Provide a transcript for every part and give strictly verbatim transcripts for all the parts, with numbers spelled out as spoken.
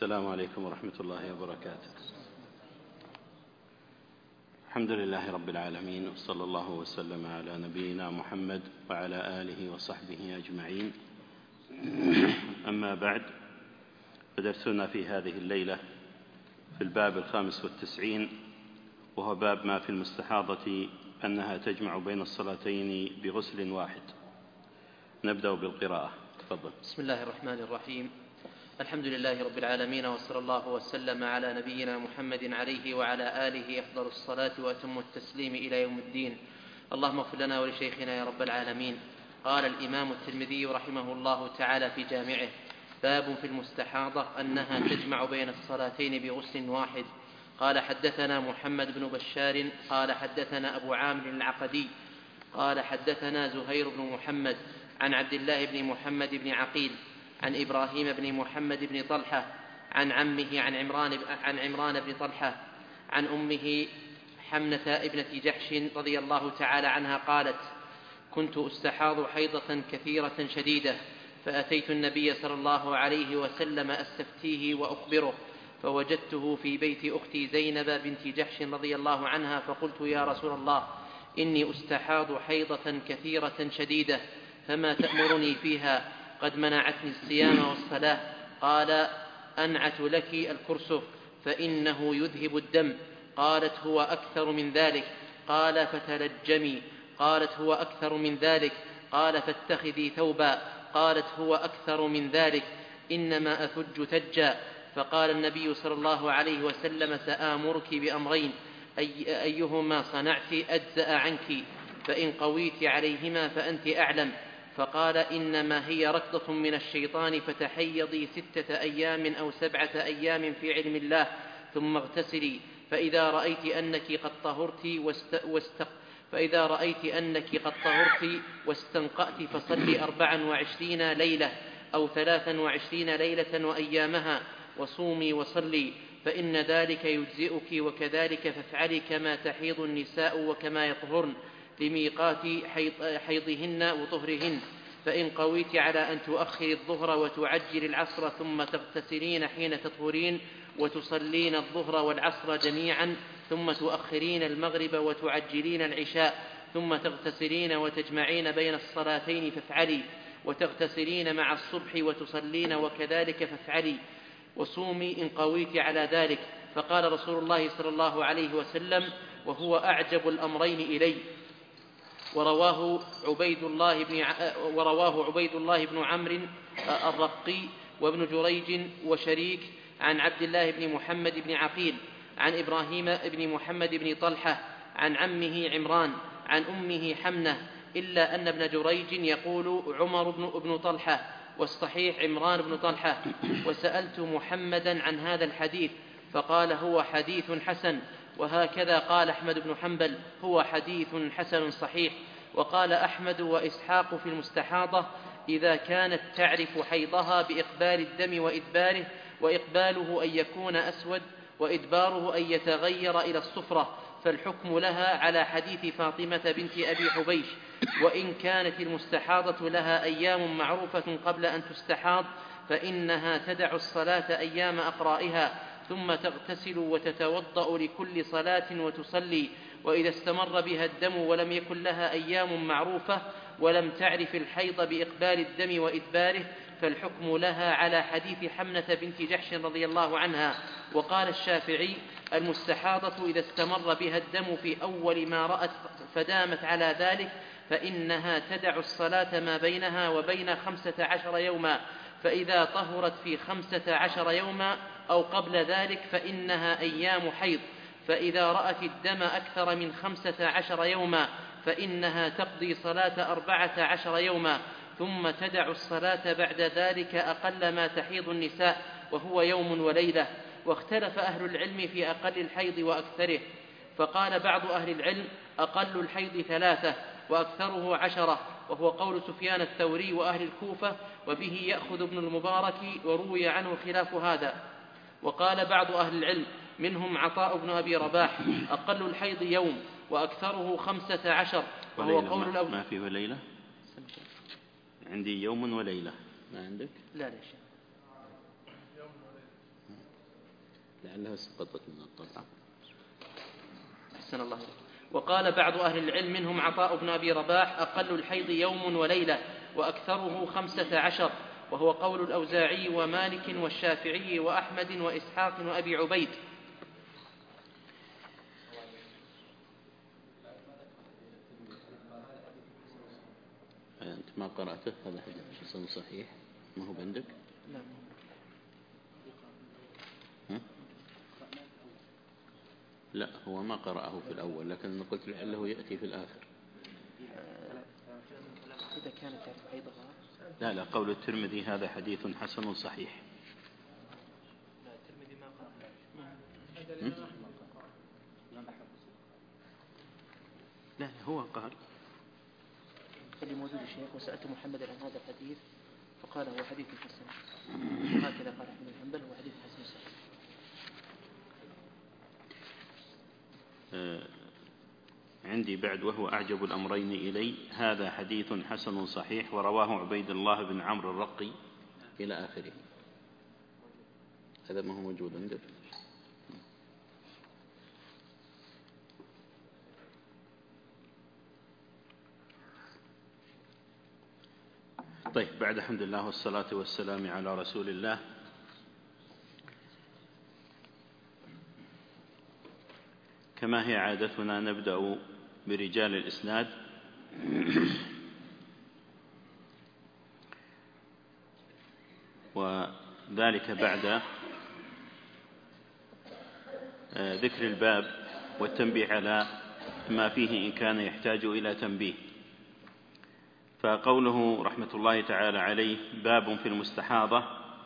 السلام عليكم ورحمة الله وبركاته. الحمد لله رب العالمين، وصلى الله وسلم على نبينا محمد وعلى آله وصحبه أجمعين. أما بعد، فدرسنا في هذه الليلة في الباب الخامس والتسعين، وهو باب ما في المستحاضة أنها تجمع بين الصلاتين بغسل واحد. نبدأ بالقراءة. تفضل. بسم الله الرحمن الرحيم. الحمد لله رب العالمين، وصلى الله وسلم على نبينا محمد عليه وعلى آله أفضل الصلاة وأتم التسليم إلى يوم الدين. اللهم اغفر لنا ولشيخنا يا رب العالمين. قال الإمام الترمذي رحمه الله تعالى في جامعه: باب في المستحاضة أنها تجمع بين الصلاتين بغسل واحد. قال: حدثنا محمد بن بشار قال حدثنا أبو عامر العقدي قال حدثنا زهير بن محمد عن عبد الله بن محمد بن عقيل عن إبراهيم بن محمد بن طلحة عن عمه عن عمران, عن عمران بن طلحة عن أمه حمنة ابنة جحش رضي الله تعالى عنها قالت: كنت أستحاض حيضة كثيرة شديدة، فأتيت النبي صلى الله عليه وسلم أستفتيه وأخبره، فوجدته في بيت أختي زينب بنت جحش رضي الله عنها، فقلت: يا رسول الله، إني أستحاض حيضة كثيرة شديدة، فما تأمرني فيها؟ قد منعتني الصيام والصلاة. قال: أنعت لك الكرسف فإنه يذهب الدم. قالت: هو أكثر من ذلك. قال: فتلجمي. قالت: هو أكثر من ذلك. قال: فاتخذي ثوبا. قالت: هو أكثر من ذلك، إنما أثج تجا. فقال النبي صلى الله عليه وسلم: سآمرك بأمرين، أي أيهما صنعت أجزأ عنك، فإن قويت عليهما فأنت أعلم. فقال: إنما هي ركضة من الشيطان، فتحيضي ستة أيام أو سبعة أيام في علم الله، ثم اغتسلي، فإذا رأيت أنك قد طهرت واست... واست... فإذا رأيت أنك قد طهرت واستنقأت فصلي أربعا وعشرين ليلة أو ثلاثا وعشرين ليلة وأيامها، وصومي وصلي، فإن ذلك يجزئك، وكذلك فافعلي كما تحيض النساء وكما يطهرن لميقات حيضهن وطهرهن. فإن قويت على أن تؤخر الظهر وتعجل العصر، ثم تغتسلين حين تطهرين وتصلين الظهر والعصر جميعا، ثم تؤخرين المغرب وتعجلين العشاء، ثم تغتسلين وتجمعين بين الصلاتين فافعلي، وتغتسلين مع الصبح وتصلين، وكذلك فافعلي، وصومي إن قويت على ذلك. فقال رسول الله صلى الله عليه وسلم: وهو أعجب الأمرين إلي. ورواه عبيد الله بن ورواه عبيد الله بن عمرو الرقي وابن جريج وشريك عن عبد الله بن محمد بن عقيل عن إبراهيم بن محمد بن طلحة عن عمه عمران عن أمه حمنة، إلا أن ابن جريج يقول عمر بن ابن طلحة، والصحيح عمران بن طلحة. وسألت محمدا عن هذا الحديث فقال: هو حديث حسن. وهكذا قال أحمد بن حنبل: هو حديث حسن صحيح. وقال أحمد وإسحاق في المستحاضة: إذا كانت تعرف حيضها بإقبال الدم وإدباره، وإقباله أن يكون أسود وإدباره أن يتغير إلى الصفرة، فالحكم لها على حديث فاطمة بنت أبي حبيش. وإن كانت المستحاضة لها أيام معروفة قبل أن تستحاض، فإنها تدع الصلاة أيام أقرائها، ثم تغتسل وتتوضأ لكل صلاة وتصلي. وإذا استمر بها الدم ولم يكن لها أيام معروفة ولم تعرف الحيض بإقبال الدم وإدباره، فالحكم لها على حديث حمنة بنت جحش رضي الله عنها. وقال الشافعي: المستحاضة إذا استمر بها الدم في أول ما رأت فدامت على ذلك، فإنها تدع الصلاة ما بينها وبين خمسة عشر يوما، فإذا طهرت في خمسة عشر يوما أو قبل ذلك فإنها أيام حيض، فإذا رأت الدم أكثر من خمسة عشر يوما فإنها تقضي صلاة أربعة عشر يوما، ثم تدع الصلاة بعد ذلك أقل ما تحيض النساء، وهو يوم وليلة. واختلف أهل العلم في أقل الحيض وأكثره، فقال بعض أهل العلم: أقل الحيض ثلاثة وأكثره عشرة، وهو قول سفيان الثوري وأهل الكوفة، وبه يأخذ ابن المبارك، وروي عنه خلاف هذا. وقال بعض أهل العلم منهم عطاء بن أبي رباح: أقل الحيض يوم وأكثره خمسة عشر، وهو قول الأول. ما فيه ليلة؟ عندي يوم وليلة، ما عندك؟ لا لا شيء. لعلها سقطت من الطبعة. أحسن الله. وقال بعض أهل العلم منهم عطاء بن أبي رباح: أقل الحيض يوم وليلة وأكثره خمسة عشر، وهو قول الأوزاعي ومالك والشافعي وأحمد وإسحاق وأبي عبيد. أنت ما قرأته هذا حديث حسن صحيح ما هو عندك؟ لا. ها؟ لا هو ما قرأه في الأول، لكن قلت لعله يأتي في الآخر. إذا كانت حيضها. لا لا، قول الترمذي هذا حديث حسن صحيح. لا الترمذي ما قال. لا هو قال اللي موجود الشيخ: وسألت محمد عن هذا الحديث فقال هو حديث حسن. هكذا قال أحمد بن حنبل: هو حديث حسن صحيح. آه عندي بعد: وهو أعجب الأمرين إلي، هذا حديث حسن صحيح، ورواه عبيد الله بن عمرو الرقي إلى آخره. هذا ما هو موجود عندك. طيب، بعد الحمد لله والصلاة والسلام على رسول الله. كما هي عادتنا نبدأ برجال الإسناد، وذلك بعد ذكر الباب والتنبيه على ما فيه إن كان يحتاج إلى تنبيه. فقوله رحمة الله تعالى عليه: باب في المستحاضة،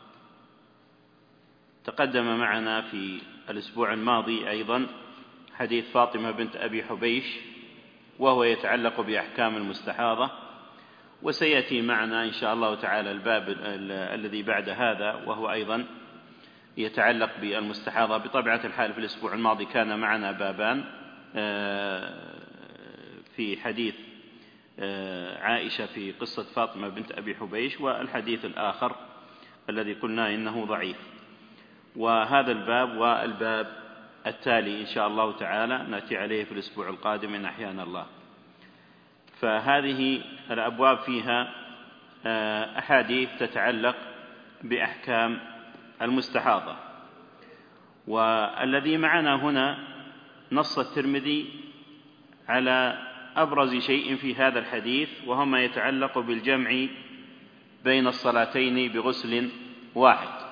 تقدم معنا في الأسبوع الماضي أيضا حديث فاطمة بنت أبي حبيش، وهو يتعلق بأحكام المستحاضة، وسيأتي معنا إن شاء الله تعالى الباب الذي بعد هذا، وهو أيضا يتعلق بالمستحاضة. بطبيعة الحال في الأسبوع الماضي كان معنا بابان في حديث عائشة في قصة فاطمة بنت أبي حبيش، والحديث الآخر الذي قلنا إنه ضعيف. وهذا الباب والباب التالي إن شاء الله تعالى نأتي عليه في الأسبوع القادم إن أحيانا الله. فهذه الأبواب فيها أحاديث تتعلق بأحكام المستحاضة. والذي معنا هنا نص الترمذي على أبرز شيء في هذا الحديث، وهو ما يتعلق بالجمع بين الصلاتين بغسل واحد.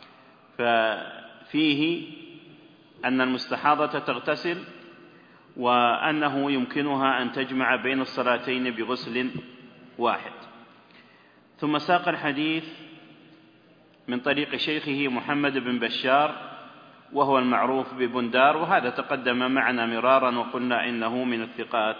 ففيه أن المستحاضة تغتسل، وأنه يمكنها أن تجمع بين الصلاتين بغسل واحد. ثم ساق الحديث من طريق شيخه محمد بن بشار، وهو المعروف ببندار، وهذا تقدم معنا مرارا وقلنا إنه من الثقات.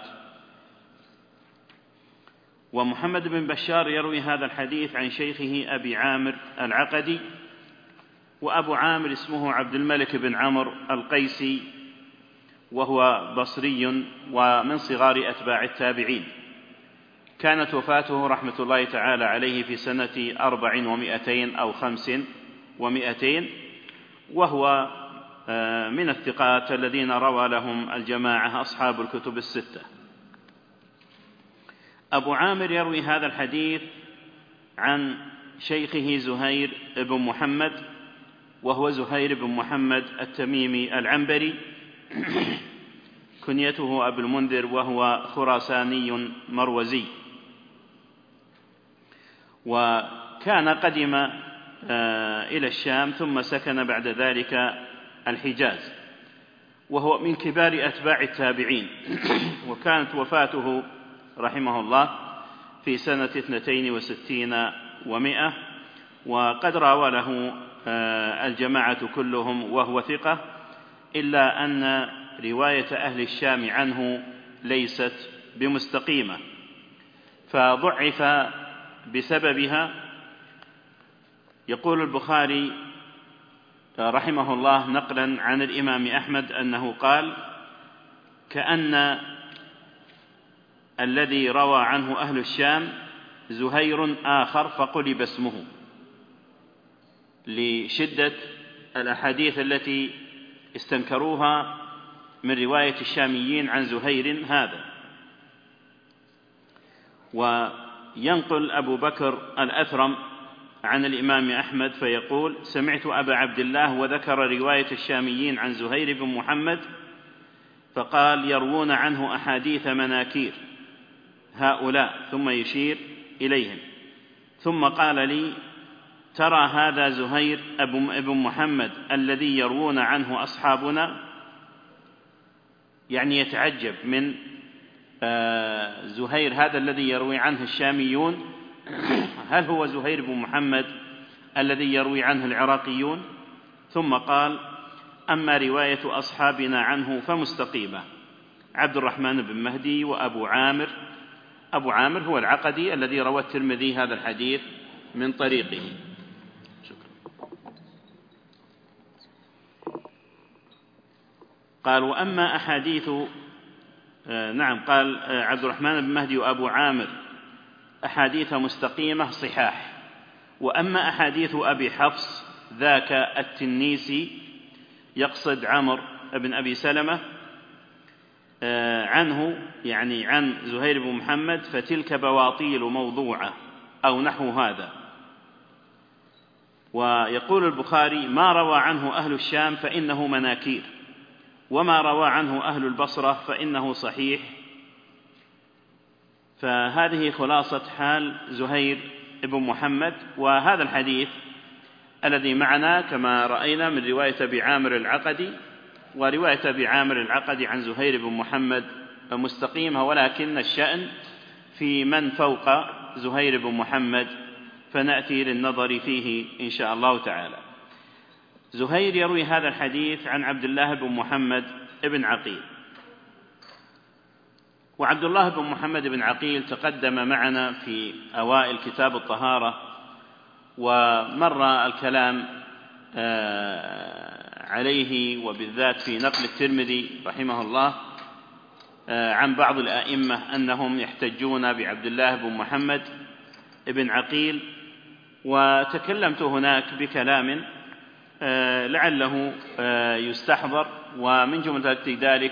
ومحمد بن بشار يروي هذا الحديث عن شيخه أبي عامر العقدي، وأبو عامر اسمه عبد الملك بن عمرو القيسي، وهو بصري ومن صغار أتباع التابعين. كانت وفاته رحمة الله تعالى عليه في سنة أربع ومائتين أو خمس ومائتين، وهو من الثقات الذين روى لهم الجماعة أصحاب الكتب الستة. أبو عامر يروي هذا الحديث عن شيخه زهير بن محمد، وهو زهير بن محمد التميمي العنبري، كنيته أبو المنذر، وهو خراساني مروزي، وكان قدم إلى الشام ثم سكن بعد ذلك الحجاز، وهو من كبار أتباع التابعين. وكانت وفاته رحمه الله في سنة اثنتين وستين ومائة، وقد راوى له الجماعة كلهم وهو ثقة، إلا أن رواية أهل الشام عنه ليست بمستقيمة، فضعف بسببها. يقول البخاري رحمه الله نقلا عن الإمام أحمد أنه قال: كأن الذي روى عنه أهل الشام زهير آخر فقلب اسمه، لشدة الأحاديث التي استنكروها من رواية الشاميين عن زهير هذا. وينقل أبو بكر الأثرم عن الإمام أحمد فيقول: سمعت أبا عبد الله وذكر رواية الشاميين عن زهير بن محمد فقال: يروون عنه أحاديث مناكير هؤلاء، ثم يشير إليهم، ثم قال لي: ترى هذا زهير ابن محمد الذي يروون عنه أصحابنا؟ يعني يتعجب من زهير هذا الذي يروي عنه الشاميون، هل هو زهير بن محمد الذي يروي عنه العراقيون؟ ثم قال: أما رواية أصحابنا عنه فمستقيمة، عبد الرحمن بن مهدي وأبو عامر. أبو عامر هو العقدي الذي روى الترمذي هذا الحديث من طريقه. شكرا. قال: وأما أحاديث آه نعم قال آه عبد الرحمن بن مهدي وأبو عامر أحاديث مستقيمة صحاح. وأما أحاديث أبي حفص ذاك التنيسي، يقصد عمرو بن أبي سلمة آه عنه، يعني عن زهير بن محمد، فتلك بواطيل موضوعة أو نحو هذا. ويقول البخاري: ما روى عنه أهل الشام فإنه مناكير، وما روى عنه أهل البصرة فإنه صحيح. فهذه خلاصة حال زهير بن محمد. وهذا الحديث الذي معنا كما رأينا من رواية أبي عامر العقدي، ورواية أبي عامر العقدي عن زهير بن محمد مستقيمة، ولكن الشأن في من فوق زهير بن محمد، فنأتي للنظر فيه إن شاء الله تعالى. زهير يروي هذا الحديث عن عبد الله بن محمد بن عقيل. وعبد الله بن محمد بن عقيل تقدم معنا في أوائل كتاب الطهارة، ومر الكلام عليه وبالذات في نقل الترمذي رحمه الله عن بعض الآئمة أنهم يحتجون بعبد الله بن محمد بن عقيل. وتكلمت هناك بكلام لعله يستحضر، ومن جملة ذلك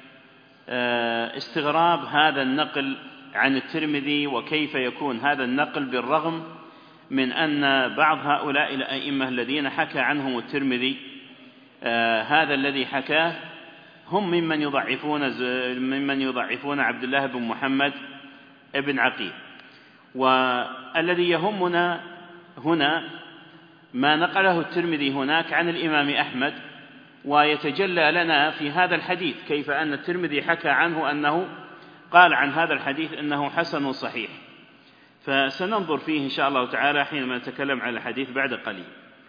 استغراب هذا النقل عن الترمذي، وكيف يكون هذا النقل بالرغم من أن بعض هؤلاء الأئمة الذين حكى عنهم الترمذي هذا الذي حكاه هم ممن يضعفون ممن يضعفون عبد الله بن محمد بن عقيل. والذي يهمنا هنا ما نقله الترمذي هناك عن الإمام أحمد، ويتجلى لنا في هذا الحديث كيف أن الترمذي حكى عنه أنه قال عن هذا الحديث أنه حسن صحيح. فسننظر فيه إن شاء الله تعالى حينما نتكلم عن الحديث بعد قليل.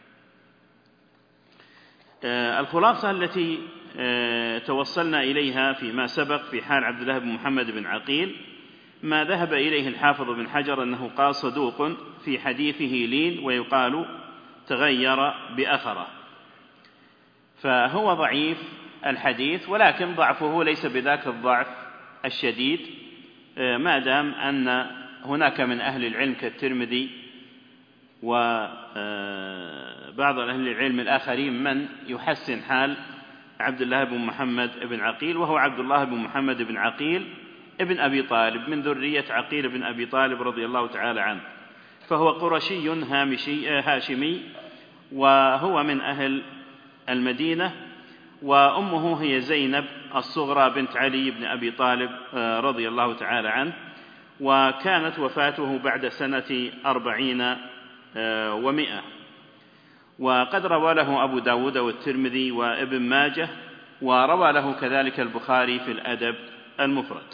الخلاصة التي توصلنا إليها فيما سبق في حال عبد الله بن محمد بن عقيل ما ذهب إليه الحافظ بن حجر أنه قال: صدوق في حديثه لين ويقال تغير بأثره. فهو ضعيف الحديث، ولكن ضعفه ليس بذاك الضعف الشديد، ما دام أن هناك من أهل العلم كالترمذي وبعض أهل العلم الآخرين من يحسن حال عبد الله بن محمد بن عقيل، وهو عبد الله بن محمد بن عقيل ابن أبي طالب من ذرية عقيل بن أبي طالب رضي الله تعالى عنه. فهو قرشي هامشي هاشمي، وهو من أهل المدينة، وأمه هي زينب الصغرى بنت علي بن أبي طالب رضي الله تعالى عنه. وكانت وفاته بعد سنة أربعين ومئة. وقد روى له أبو داود والترمذي وابن ماجه، وروى له كذلك البخاري في الأدب المفرد.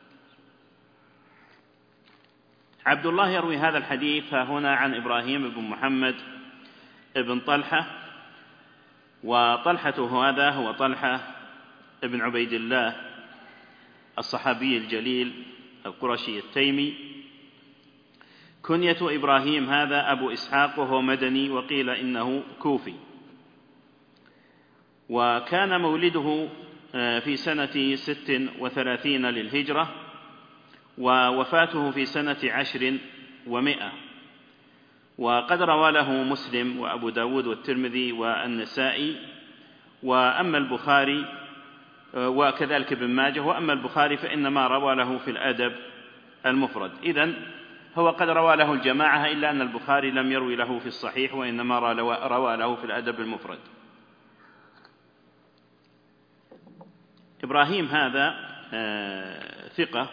عبد الله يروي هذا الحديث هنا عن إبراهيم بن محمد بن طلحة، وطلحة هذا هو طلحة بن عبيد الله الصحابي الجليل القرشي التيمي. كنية إبراهيم هذا أبو إسحاق، وهو مدني، وقيل إنه كوفي. وكان مولده في سنة ست وثلاثين للهجرة، ووفاته في سنة عشر ومئة. وقد روى له مسلم وأبو داود والترمذي والنسائي، وأما البخاري وكذلك ابن ماجه، وأما البخاري فإنما روى له في الأدب المفرد. إذن هو قد روى له الجماعة، إلا أن البخاري لم يروي له في الصحيح، وإنما روى له في الأدب المفرد. إبراهيم هذا ثقة،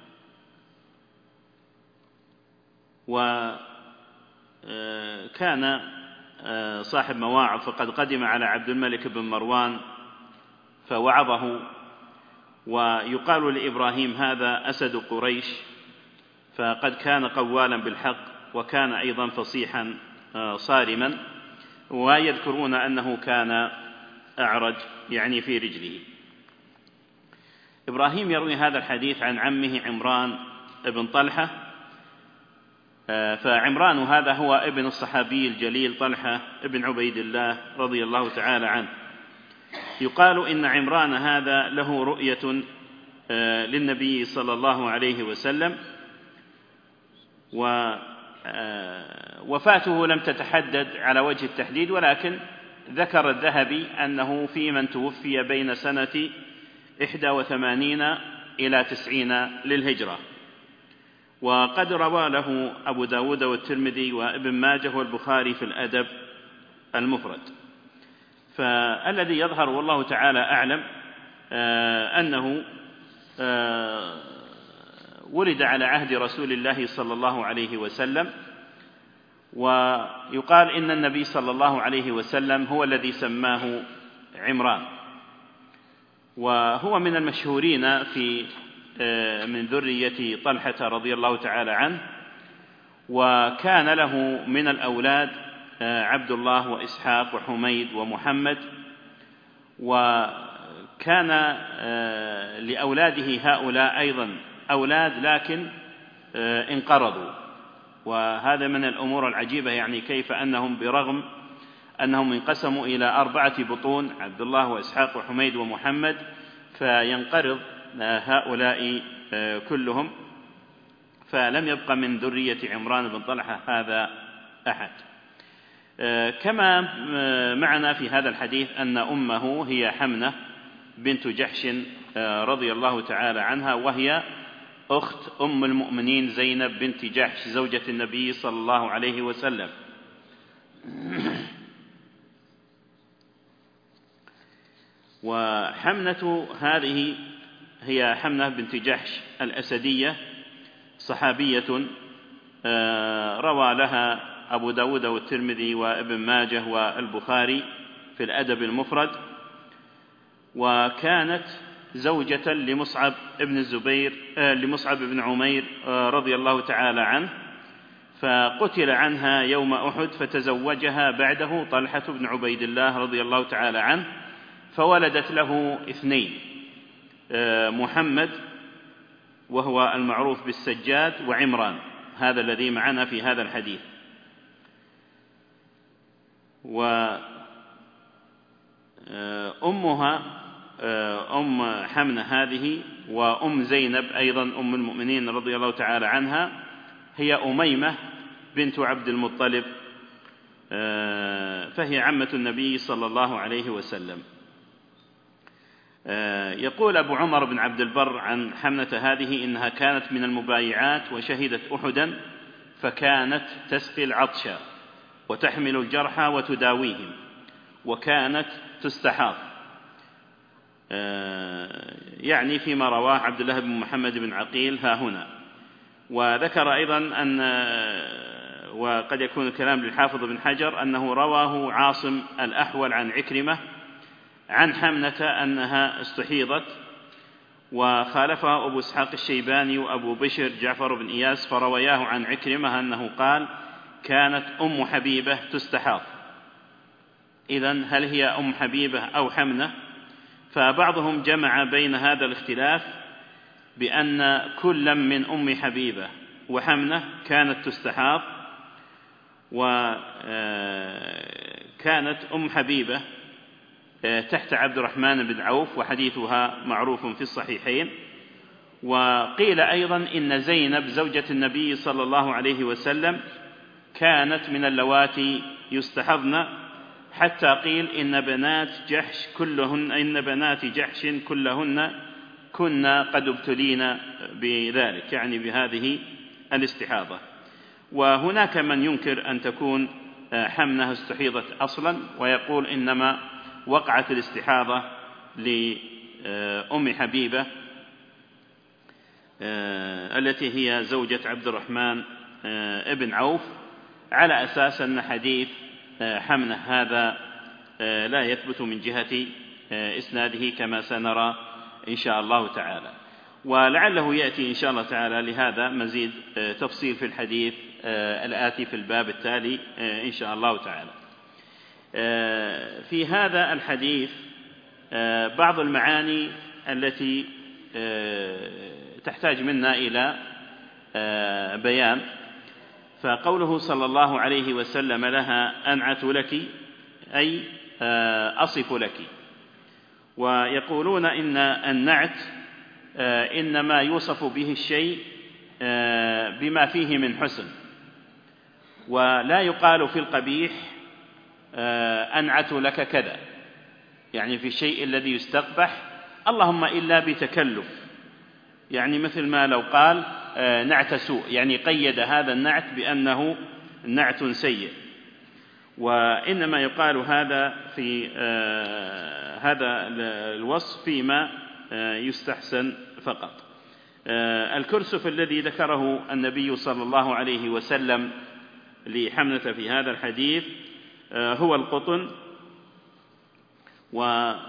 وكان صاحب مواعظ، فقد قدم على عبد الملك بن مروان فوعظه. ويقال لإبراهيم هذا أسد قريش، فقد كان قوالا بالحق، وكان أيضا فصيحا صارما، ويذكرون أنه كان أعرج يعني في رجله. إبراهيم يروي هذا الحديث عن عمه عمران بن طلحة، فعمران هذا هو ابن الصحابي الجليل طلحة ابن عبيد الله رضي الله تعالى عنه. يقال إن عمران هذا له رؤية للنبي صلى الله عليه وسلم، ووفاته لم تتحدد على وجه التحديد، ولكن ذكر الذهبي أنه في من توفي بين سنة إحدى وثمانين إلى تسعين للهجرة. وقد روى له أبو داود والترمذي وابن ماجه والبخاري في الأدب المفرد. فالذي يظهر والله تعالى أعلم أنه ولد على عهد رسول الله صلى الله عليه وسلم، ويقال إن النبي صلى الله عليه وسلم هو الذي سماه عمران، وهو من المشهورين في من ذرية طلحة رضي الله تعالى عنه. وكان له من الأولاد عبد الله وإسحاق وحميد ومحمد، وكان لأولاده هؤلاء أيضا أولاد لكن انقرضوا. وهذا من الأمور العجيبة، يعني كيف أنهم برغم أنهم انقسموا إلى أربعة بطون، عبد الله وإسحاق وحميد ومحمد، فينقرض هؤلاء كلهم، فلم يبق من ذرية عمران بن طلحة هذا أحد. كما معنا في هذا الحديث أن أمه هي حمنة بنت جحش رضي الله تعالى عنها، وهي أخت أم المؤمنين زينب بنت جحش زوجة النبي صلى الله عليه وسلم. وحمنة هذه هي حمنة بنت جحش الأسدية، صحابية روى لها أبو داود والترمذي وابن ماجه والبخاري في الأدب المفرد. وكانت زوجة لمصعب بن الزبير لمصعب بن عمير رضي الله تعالى عنه، فقتل عنها يوم أحد، فتزوجها بعده طلحة بن عبيد الله رضي الله تعالى عنه، فولدت له اثنين، محمد وهو المعروف بالسجاد، وعمران هذا الذي معنا في هذا الحديث. وأمها أم حمنة هذه وأم زينب أيضا أم المؤمنين رضي الله تعالى عنها هي أميمة بنت عبد المطلب، فهي عمة النبي صلى الله عليه وسلم. يقول أبو عمر بن عبد البر عن حمنة هذه إنها كانت من المبايعات، وشهدت أحدا، فكانت تسقي العطش وتحمل الجرحى وتداويهم، وكانت تستحاض، يعني فيما رواه عبد الله بن محمد بن عقيل ها هنا. وذكر أيضا أن، وقد يكون الكلام للحافظ بن حجر، أنه رواه عاصم الأحول عن عكرمة عن حمنة أنها استحيضت، وخالفها أبو إسحاق الشيباني وأبو بشر جعفر بن إياس، فروياه عن عكرمة أنه قال كانت أم حبيبة تستحاض. إذن هل هي أم حبيبة أو حمنة؟ فبعضهم جمع بين هذا الاختلاف بأن كل من أم حبيبة وحمنة كانت تستحاض، وكانت أم حبيبة تحت عبد الرحمن بن عوف، وحديثها معروف في الصحيحين. وقيل أيضا إن زينب زوجة النبي صلى الله عليه وسلم كانت من اللواتي يستحضن، حتى قيل إن بنات جحش كلهن إن بنات جحش كلهن كنا قد ابتلين بذلك، يعني بهذه الاستحاضة. وهناك من ينكر أن تكون حمنة استحيضت أصلا، ويقول إنما وقعت الاستحاضة لأم حبيبة التي هي زوجة عبد الرحمن ابن عوف، على أساس أن حديث حمنة هذا لا يثبت من جهة إسناده كما سنرى إن شاء الله تعالى. ولعله يأتي إن شاء الله تعالى لهذا مزيد تفصيل في الحديث الآتي في الباب التالي إن شاء الله تعالى. في هذا الحديث بعض المعاني التي تحتاج منا إلى بيان. فقوله صلى الله عليه وسلم لها أنعت لك، أي أصف لك. ويقولون إن النعت إنما يوصف به الشيء بما فيه من حسن، ولا يقال في القبيح أنعت لك كذا، يعني في الشيء الذي يستقبح، اللهم إلا بتكلف، يعني مثل ما لو قال نعت سوء، يعني قيد هذا النعت بأنه نعت سيء. وإنما يقال هذا في هذا الوصف فيما يستحسن فقط. الكرسف الذي ذكره النبي صلى الله عليه وسلم لحمنة في هذا الحديث هو القطن، وجاء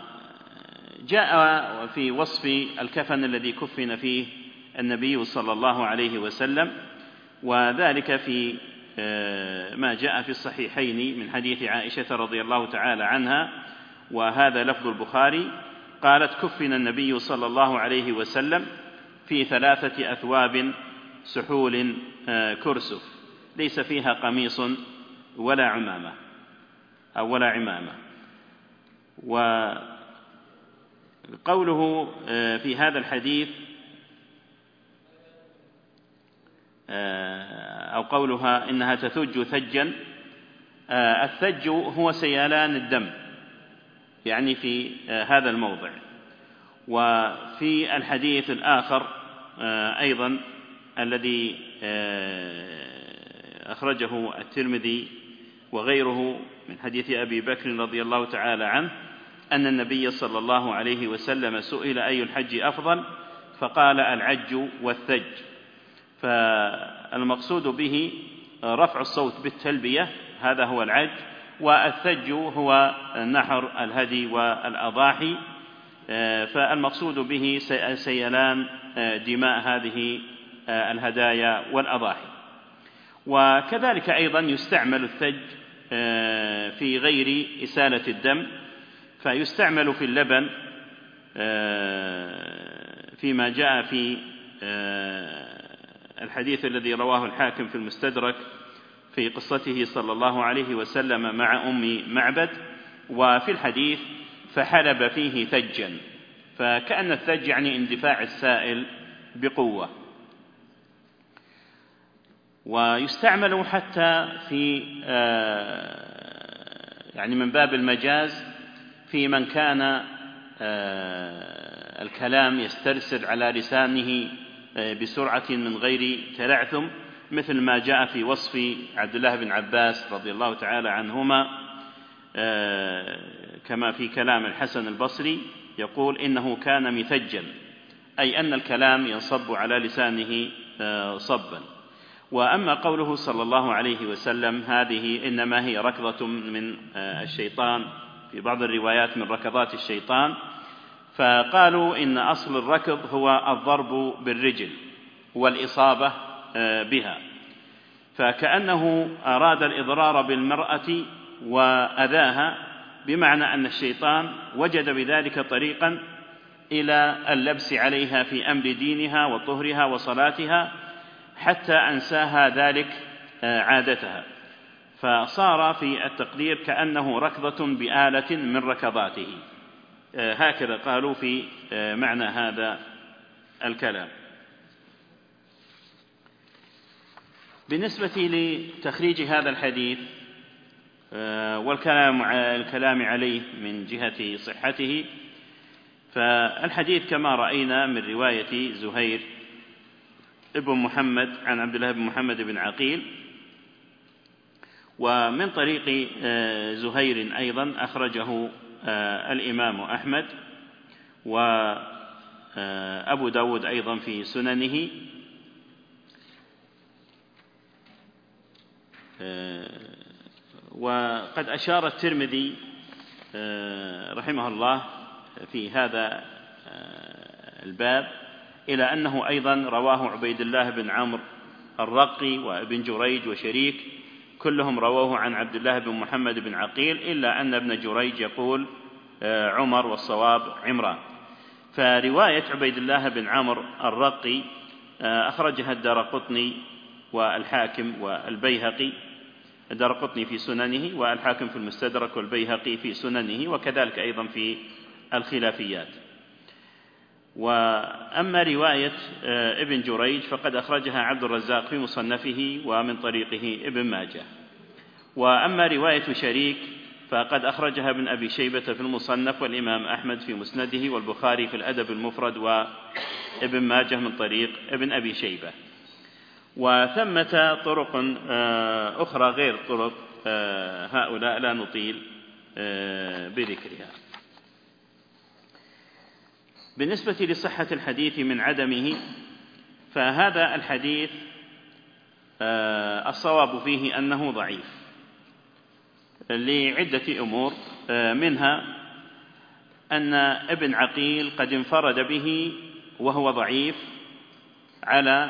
في وصف الكفن الذي كفن فيه النبي صلى الله عليه وسلم، وذلك في ما جاء في الصحيحين من حديث عائشة رضي الله تعالى عنها، وهذا لفظ البخاري، قالت كفن النبي صلى الله عليه وسلم في ثلاثة أثواب سحول كرسف ليس فيها قميص ولا عمامة أو ولا عمامة. وقوله في هذا الحديث أو قولها إنها تثج ثجا، الثج هو سيلان الدم يعني في هذا الموضع. وفي الحديث الآخر أيضا الذي أخرجه الترمذي وغيره من حديث أبي بكر رضي الله تعالى عنه أن النبي صلى الله عليه وسلم سئل أي الحج أفضل، فقال العج والثج. فالمقصود به رفع الصوت بالتلبية، هذا هو العج، والثج هو نحر الهدي والأضاحي، فالمقصود به سيلان دماء هذه الهدايا والأضاحي. وكذلك أيضا يستعمل الثج في غير إسالة الدم، فيستعمل في اللبن فيما جاء في الحديث الذي رواه الحاكم في المستدرك في قصته صلى الله عليه وسلم مع أم معبد، وفي الحديث فحلب فيه ثجا، فكأن الثج يعني اندفاع السائل بقوة. ويستعمل حتى في يعني من باب المجاز في من كان الكلام يسترسل على لسانه بسرعة من غير تلعثم، مثل ما جاء في وصف عبد الله بن عباس رضي الله تعالى عنهما كما في كلام الحسن البصري، يقول إنه كان مثجا، أي أن الكلام ينصب على لسانه صبا. وأما قوله صلى الله عليه وسلم هذه إنما هي ركضة من الشيطان، في بعض الروايات من ركضات الشيطان، فقالوا إن أصل الركض هو الضرب بالرجل والإصابة بها، فكأنه أراد الإضرار بالمرأة وأذاها، بمعنى أن الشيطان وجد بذلك طريقا إلى اللبس عليها في أمر دينها وطهرها وصلاتها حتى أنساها ذلك عادتها، فصار في التقدير كأنه ركضة بآلة من ركضاته، هكذا قالوا في معنى هذا الكلام. بالنسبة لتخريج هذا الحديث والكلام الكلام عليه من جهة صحته، فالحديث كما رأينا من رواية زهير ابن محمد عن عبد الله بن محمد بن عقيل، ومن طريق زهير أيضا أخرجه الإمام أحمد وأبو داود أيضا في سننه، وقد أشار الترمذي رحمه الله في هذا الباب إلى أنه أيضا رواه عبيد الله بن عمرو الرقي وابن جريج وشريك، كلهم رواه عن عبد الله بن محمد بن عقيل، إلا أن ابن جريج يقول عمر والصواب عمران. فرواية عبيد الله بن عمرو الرقي أخرجها الدارقطني والحاكم والبيهقي، الدارقطني في سننه والحاكم في المستدرك والبيهقي في سننه، وكذلك أيضا في الخلافيات. وأما رواية ابن جريج فقد أخرجها عبد الرزاق في مصنفه ومن طريقه ابن ماجه. وأما رواية شريك فقد أخرجها ابن أبي شيبة في المصنف والإمام أحمد في مسنده والبخاري في الأدب المفرد وابن ماجه من طريق ابن أبي شيبة. وثمة طرق أخرى غير طرق هؤلاء لا نطيل بذكرها. بالنسبة لصحة الحديث من عدمه، فهذا الحديث الصواب فيه أنه ضعيف لعدة أمور، منها أن ابن عقيل قد انفرد به وهو ضعيف على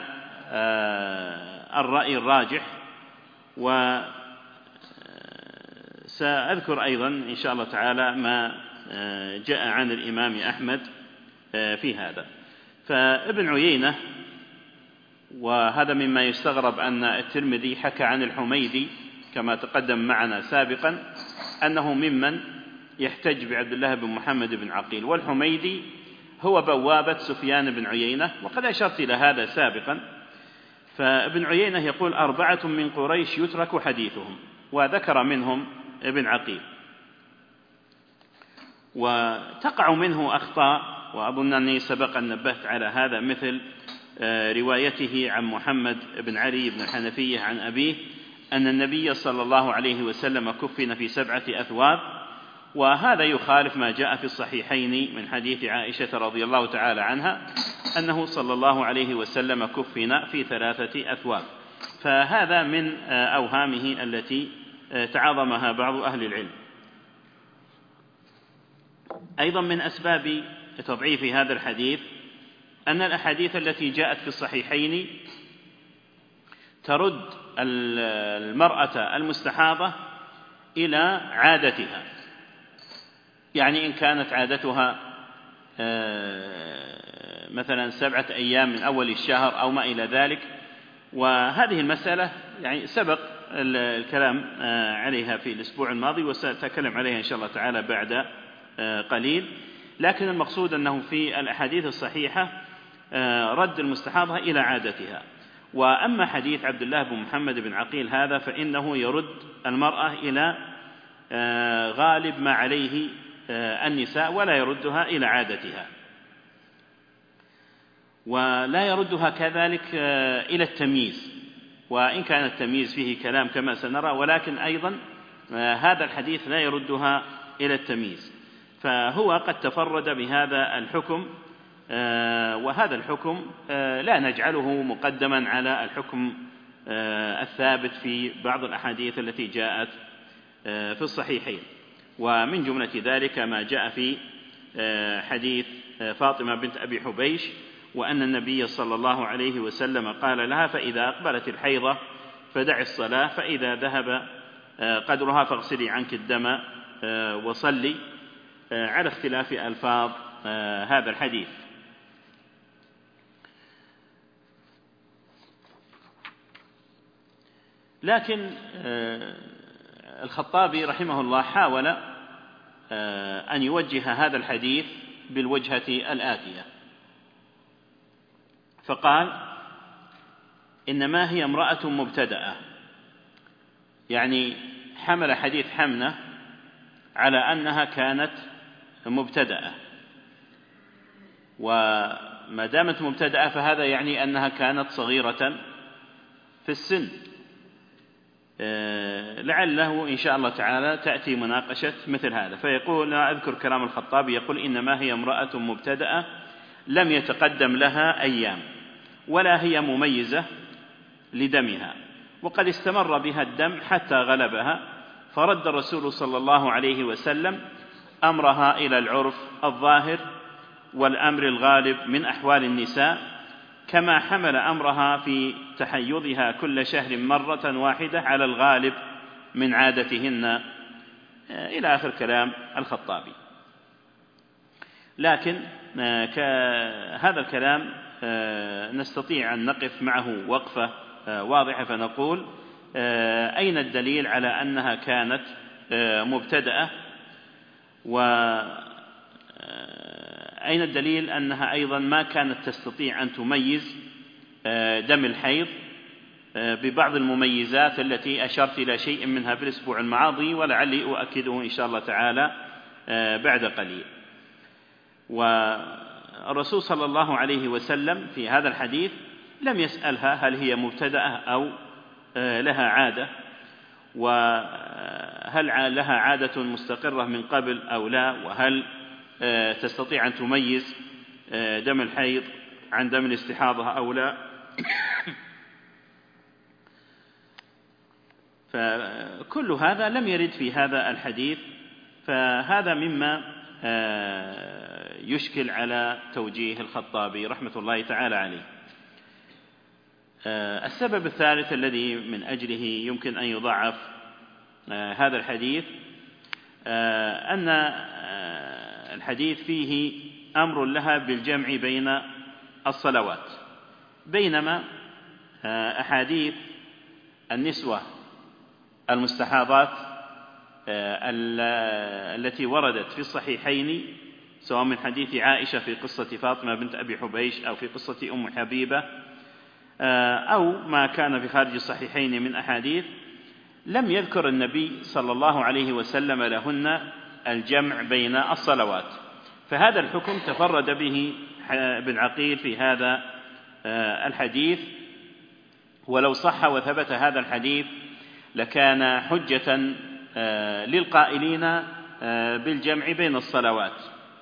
الرأي الراجح، وسأذكر أيضا إن شاء الله تعالى ما جاء عن الإمام أحمد في هذا. فابن عيينة، وهذا مما يستغرب أن الترمذي حكى عن الحميدي كما تقدم معنا سابقا أنه ممن يحتج بعبد الله بن محمد بن عقيل، والحميدي هو بوابة سفيان بن عيينة، وقد أشرت إلى هذا سابقا. فابن عيينة يقول أربعة من قريش يترك حديثهم، وذكر منهم ابن عقيل، وتقع منه أخطاء، وأظن أني سبق أن نبهت على هذا، مثل روايته عن محمد بن علي بن الحنفية عن أبيه أن النبي صلى الله عليه وسلم كفن في سبعة أثواب، وهذا يخالف ما جاء في الصحيحين من حديث عائشة رضي الله تعالى عنها أنه صلى الله عليه وسلم كفن في ثلاثة أثواب. فهذا من أوهامه التي تعاظمها بعض أهل العلم. أيضا من أسباب تضعيف هذا الحديث أن الأحاديث التي جاءت في الصحيحين ترد المرأة المستحاضة إلى عادتها، يعني إن كانت عادتها مثلا سبعة أيام من أول الشهر أو ما إلى ذلك، وهذه المسألة يعني سبق الكلام عليها في الأسبوع الماضي وسأتكلم عليها إن شاء الله تعالى بعد قليل، لكن المقصود أنه في الأحاديث الصحيحة رد المستحاضة إلى عادتها. وأما حديث عبد الله بن محمد بن عقيل هذا فإنه يرد المرأة إلى غالب ما عليه النساء ولا يردها إلى عادتها، ولا يردها كذلك إلى التمييز، وإن كان التمييز فيه كلام كما سنرى، ولكن أيضا هذا الحديث لا يردها إلى التمييز، فهو قد تفرد بهذا الحكم، وهذا الحكم لا نجعله مقدما على الحكم الثابت في بعض الأحاديث التي جاءت في الصحيحين. ومن جملة ذلك ما جاء في حديث فاطمة بنت أبي حبيش وأن النبي صلى الله عليه وسلم قال لها فإذا أقبلت الحيضة فدع الصلاة، فإذا ذهب قدرها فاغسلي عنك الدم وصلي، على اختلاف ألفاظ هذا الحديث. لكن الخطابي رحمه الله حاول أن يوجه هذا الحديث بالوجهة الآتية، فقال إنما هي امرأة مبتدأة، يعني حمل حديث حمنة على أنها كانت مبتدأة، وما دامت مبتدأة فهذا يعني أنها كانت صغيرة في السن. لعله إن شاء الله تعالى تأتي مناقشة مثل هذا. فيقول، أذكر كلام الخطابي يقول: إنما هي امرأة مبتدأة لم يتقدم لها أيام ولا هي مميزة لدمها، وقد استمر بها الدم حتى غلبها، فرد الرسول صلى الله عليه وسلم أمرها إلى العرف الظاهر والأمر الغالب من أحوال النساء، كما حمل أمرها في تحيضها كل شهر مرة واحدة على الغالب من عادتهن، إلى آخر كلام الخطابي. لكن هذا الكلام نستطيع أن نقف معه وقفة واضحة فنقول: أين الدليل على أنها كانت مبتدأة؟ وأين الدليل أنها أيضا ما كانت تستطيع أن تميز دم الحيض ببعض المميزات التي أشرت إلى شيء منها في الأسبوع الماضي، ولعلي أؤكده إن شاء الله تعالى بعد قليل. والرسول صلى الله عليه وسلم في هذا الحديث لم يسألها هل هي مبتدأة أو لها عادة، وهل لها عادة مستقرة من قبل أو لا، وهل تستطيع أن تميز دم الحيض عن دم الاستحاضة أو لا. فكل هذا لم يرد في هذا الحديث، فهذا مما يشكل على توجيه الخطابي رحمة الله تعالى عليه. السبب الثالث الذي من أجله يمكن أن يضعف هذا الحديث أن الحديث فيه أمر لها بالجمع بين الصلوات، بينما أحاديث النسوة المستحاضات التي وردت في الصحيحين، سواء من حديث عائشة في قصة فاطمة بنت أبي حبيش أو في قصة أم حبيبة أو ما كان في خارج الصحيحين من أحاديث، لم يذكر النبي صلى الله عليه وسلم لهن الجمع بين الصلوات، فهذا الحكم تفرد به ابن عقيل في هذا الحديث. ولو صح وثبت هذا الحديث لكان حجة للقائلين بالجمع بين الصلوات،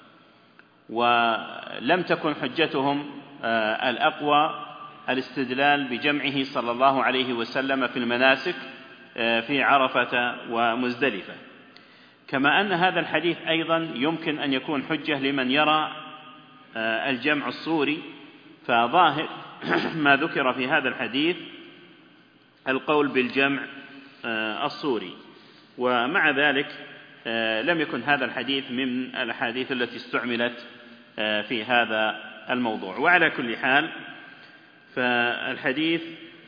ولم تكن حجتهم الأقوى الاستدلال بجمعه صلى الله عليه وسلم في المناسك في عرفة ومزدلفة. كما أن هذا الحديث أيضا يمكن أن يكون حجة لمن يرى الجمع الصوري، فظاهر ما ذكر في هذا الحديث القول بالجمع الصوري، ومع ذلك لم يكن هذا الحديث من الأحاديث التي استعملت في هذا الموضوع. وعلى كل حال فالحديث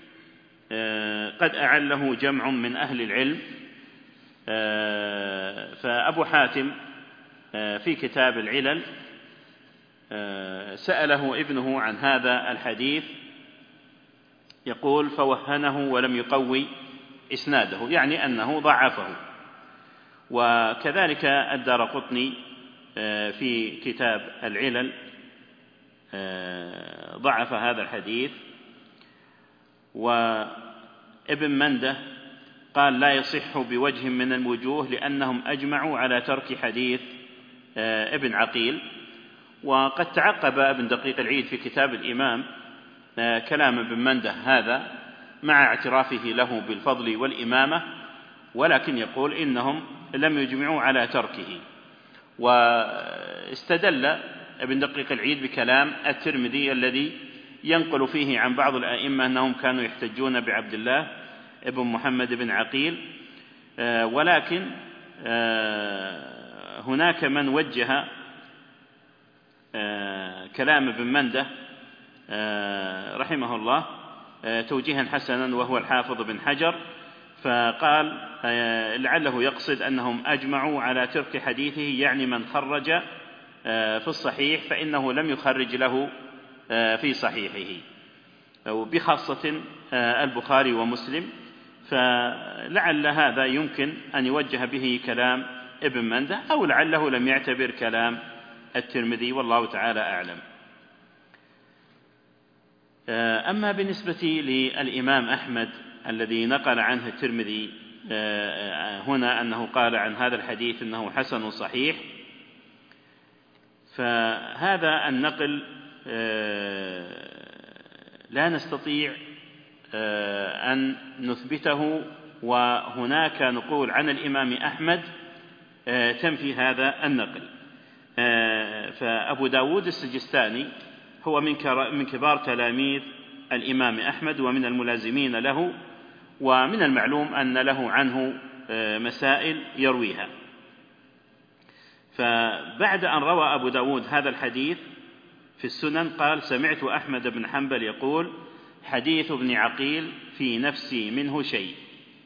قد أعله جمع من أهل العلم، فأبو حاتم في كتاب العلل سأله ابنه عن هذا الحديث، يقول: فوهنه ولم يقوي إسناده، يعني أنه ضعفه. وكذلك الدارقطني في كتاب العلل ضعف هذا الحديث. وابن منده قال: لا يصح بوجه من الوجوه لأنهم أجمعوا على ترك حديث ابن عقيل. وقد تعقب ابن دقيق العيد في كتاب الإمام كلام ابن منده هذا مع اعترافه له بالفضل والإمامة، ولكن يقول إنهم لم يجمعوا على تركه. واستدل ابن دقيق العيد بكلام الترمذي الذي ينقل فيه عن بعض الأئمة أنهم كانوا يحتجون بعبد الله ابن محمد بن عقيل، ولكن هناك من وجه كلام ابن منده رحمه الله توجيها حسنا، وهو الحافظ بن حجر، فقال لعله يقصد أنهم أجمعوا على ترك حديثه، يعني من خرج في الصحيح فإنه لم يخرج له في صحيحه. وبخاصة البخاري ومسلم، فلعل هذا يمكن أن يوجه به كلام ابن منده، أو لعله لم يعتبر كلام الترمذي، والله تعالى أعلم. أما بالنسبة للإمام أحمد الذي نقل عنه الترمذي هنا أنه قال عن هذا الحديث أنه حسن صحيح، فهذا النقل لا نستطيع أن نثبته، وهناك نقول عن الإمام أحمد تنفي هذا النقل. فأبو داود السجستاني هو من كبار تلاميذ الإمام أحمد ومن الملازمين له، ومن المعلوم أن له عنه مسائل يرويها. فبعد أن روى أبو داود هذا الحديث في السنن قال: سمعت أحمد بن حنبل يقول: حديث ابن عقيل في نفسي منه شيء.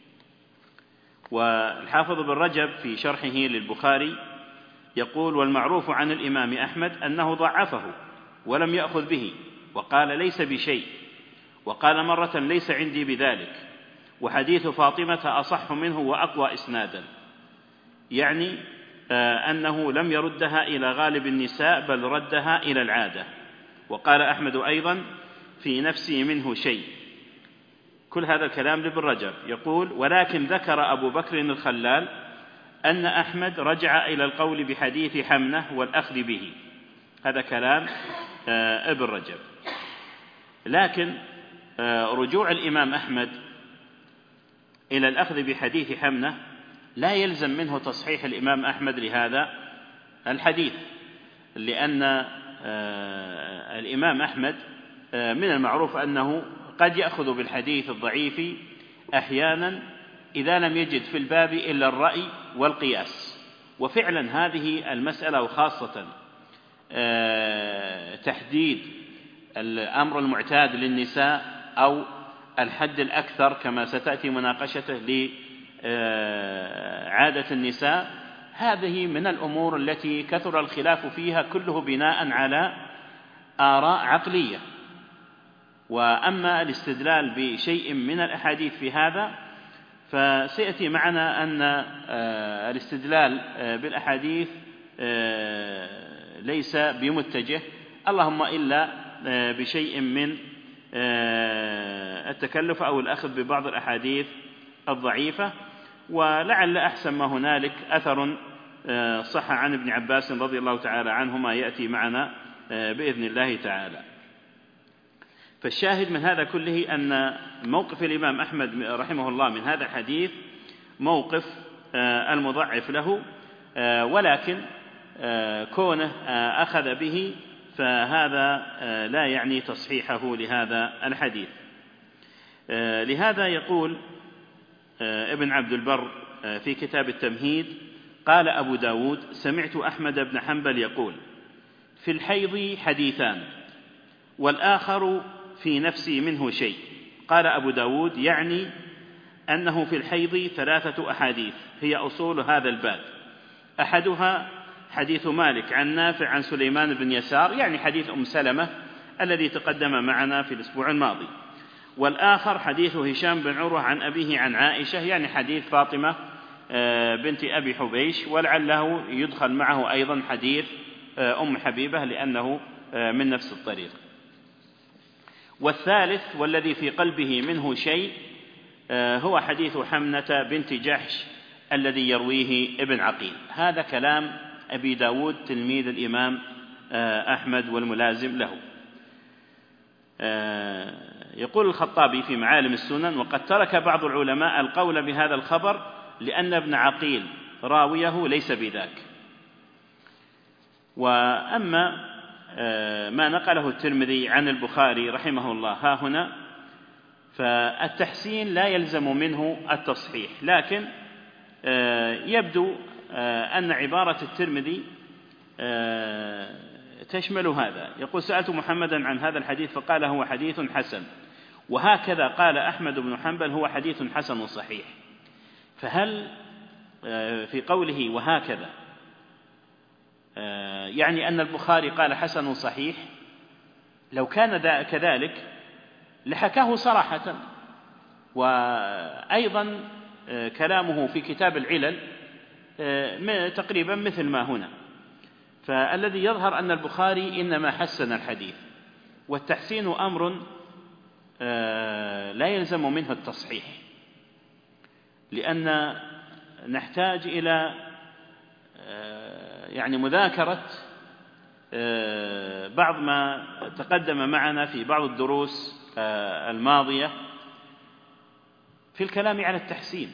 والحافظ بن رجب في شرحه للبخاري يقول: والمعروف عن الإمام أحمد أنه ضعفه ولم يأخذ به، وقال ليس بشيء، وقال مرة ليس عندي بذلك، وحديث فاطمة أصح منه وأقوى إسنادا، يعني أنه لم يردها إلى غالب النساء بل ردها إلى العادة. وقال أحمد أيضا: في نفسي منه شيء. كل هذا الكلام لابن رجب. يقول: ولكن ذكر أبو بكر الخلال أن أحمد رجع إلى القول بحديث حمنة والأخذ به. هذا كلام ابن رجب. لكن رجوع الإمام أحمد إلى الأخذ بحديث حمنة لا يلزم منه تصحيح الإمام أحمد لهذا الحديث، لأن الإمام أحمد من المعروف أنه قد يأخذ بالحديث الضعيف أحيانا إذا لم يجد في الباب إلا الرأي والقياس. وفعلا هذه المسألة، وخاصة تحديد الأمر المعتاد للنساء أو الحد الأكثر كما ستأتي مناقشته لعادة النساء، هذه من الأمور التي كثر الخلاف فيها كله بناء على آراء عقلية. وأما الاستدلال بشيء من الأحاديث في هذا فسيأتي معنا أن الاستدلال بالأحاديث ليس بمتجه، اللهم إلا بشيء من التكلف أو الأخذ ببعض الأحاديث الضعيفة. ولعل أحسن ما هنالك أثر صح عن ابن عباس رضي الله تعالى عنهما يأتي معنا بإذن الله تعالى. فالشاهد من هذا كله أن موقف الإمام أحمد رحمه الله من هذا الحديث موقف المضعف له، ولكن كونه أخذ به فهذا لا يعني تصحيحه لهذا الحديث. لهذا يقول ابن عبد البر في كتاب التمهيد: قال أبو داود: سمعت أحمد بن حنبل يقول: في الحيض حديثان، والآخر في نفسي منه شيء. قال أبو داود يعني أنه في الحيض ثلاثة أحاديث هي أصول هذا الباب، أحدها حديث مالك عن نافع عن سليمان بن يسار، يعني حديث أم سلمة الذي تقدم معنا في الأسبوع الماضي، والآخر حديث هشام بن عروة عن أبيه عن عائشة، يعني حديث فاطمة بنت أبي حبيش، ولعله يدخل معه أيضا حديث أم حبيبة لأنه من نفس الطريق. والثالث والذي في قلبه منه شيء هو حديث حمنة بنت جحش الذي يرويه ابن عقيل. هذا كلام أبي داود تلميذ الإمام أحمد والملازم له. يقول الخطابي في معالم السنن: وقد ترك بعض العلماء القول بهذا الخبر لأن ابن عقيل راويه ليس بذاك. وأما ما نقله الترمذي عن البخاري رحمه الله ها هنا فالتحسين لا يلزم منه التصحيح، لكن يبدو أن عبارة الترمذي تشمل هذا. يقول: سألت محمدا عن هذا الحديث فقال هو حديث حسن، وهكذا قال أحمد بن حنبل هو حديث حسن صحيح. فهل في قوله وهكذا يعني أن البخاري قال حسن صحيح؟ لو كان كذلك لحكاه صراحة. وأيضا كلامه في كتاب العلل تقريبا مثل ما هنا. فالذي يظهر أن البخاري إنما حسن الحديث، والتحسين أمر لا يلزم منه التصحيح، لأن نحتاج إلى يعني مذاكرة بعض ما تقدم معنا في بعض الدروس الماضية في الكلام على التحسين.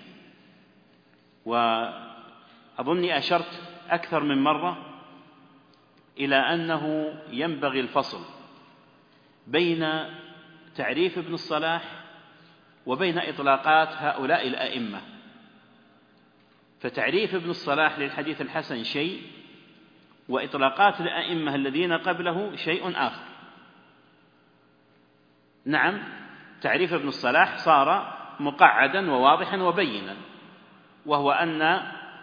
وأظني أشرت أكثر من مرة إلى أنه ينبغي الفصل بين تعريف ابن الصلاح وبين إطلاقات هؤلاء الأئمة. فتعريف ابن الصلاح للحديث الحسن شيء، وإطلاقات الأئمة الذين قبله شيء آخر. نعم، تعريف ابن الصلاح صار مقعدا وواضحا وبينا، وهو أن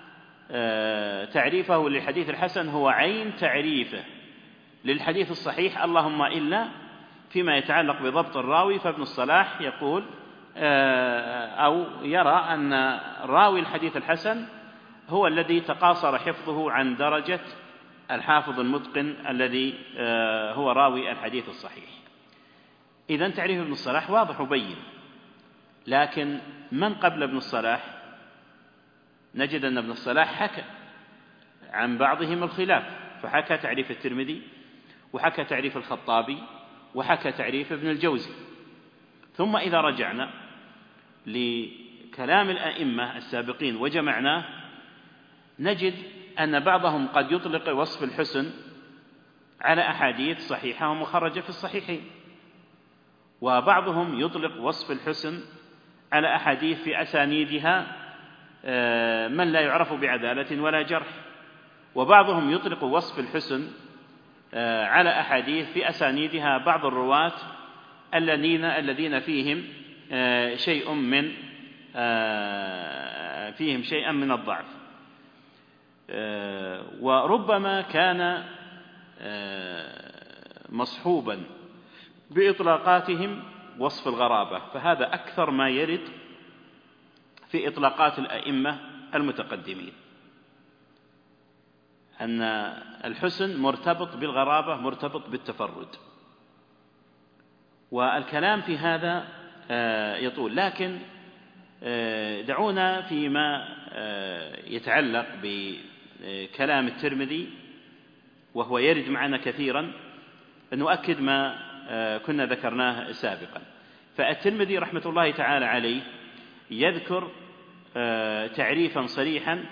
تعريفه للحديث الحسن هو عين تعريفه للحديث الصحيح، اللهم إلا فيما يتعلق بضبط الراوي، فابن الصلاح يقول أو يرى أن راوي الحديث الحسن هو الذي تقاصر حفظه عن درجة الحافظ المتقن الذي هو راوي الحديث الصحيح. إذن تعريف ابن الصلاح واضح وبين. لكن من قبل ابن الصلاح نجد أن ابن الصلاح حكى عن بعضهم الخلاف، فحكى تعريف الترمذي، وحكى تعريف الخطابي، وحكى تعريف ابن الجوزي. ثم إذا رجعنا لكلام الأئمة السابقين وجمعناه، نجد أن بعضهم قد يطلق وصف الحسن على أحاديث صحيحة ومخرجة في الصحيحين، وبعضهم يطلق وصف الحسن على أحاديث في أسانيدها من لا يعرف بعدالة ولا جرح، وبعضهم يطلق وصف الحسن على أحاديث في أسانيدها بعض الرواة الذين الذين فيهم شيء من فيهم شيئا من الضعف. وربما كان مصحوبا بإطلاقاتهم وصف الغرابة، فهذا أكثر ما يرد في إطلاقات الأئمة المتقدمين، أن الحسن مرتبط بالغرابة، مرتبط بالتفرد. والكلام في هذا يطول، لكن دعونا فيما يتعلق بكلام الترمذي وهو يرد معنا كثيرا نؤكد ما كنا ذكرناه سابقا. فالترمذي رحمة الله تعالى عليه يذكر تعريفا صريحا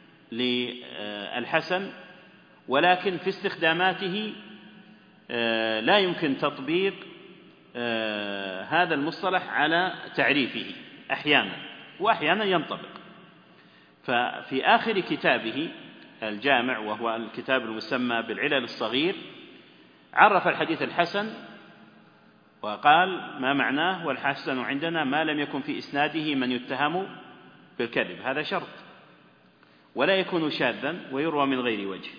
للحسن، ولكن في استخداماته لا يمكن تطبيق هذا المصطلح على تعريفه أحيانا، وأحيانا ينطبق. ففي آخر كتابه الجامع، وهو الكتاب المسمى بالعلل الصغير، عرف الحديث الحسن وقال ما معناه: والحسن عندنا ما لم يكن في إسناده من يتهم بالكذب، هذا شرط، ولا يكون شاذا ويروى من غير وجه.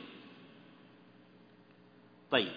طيب،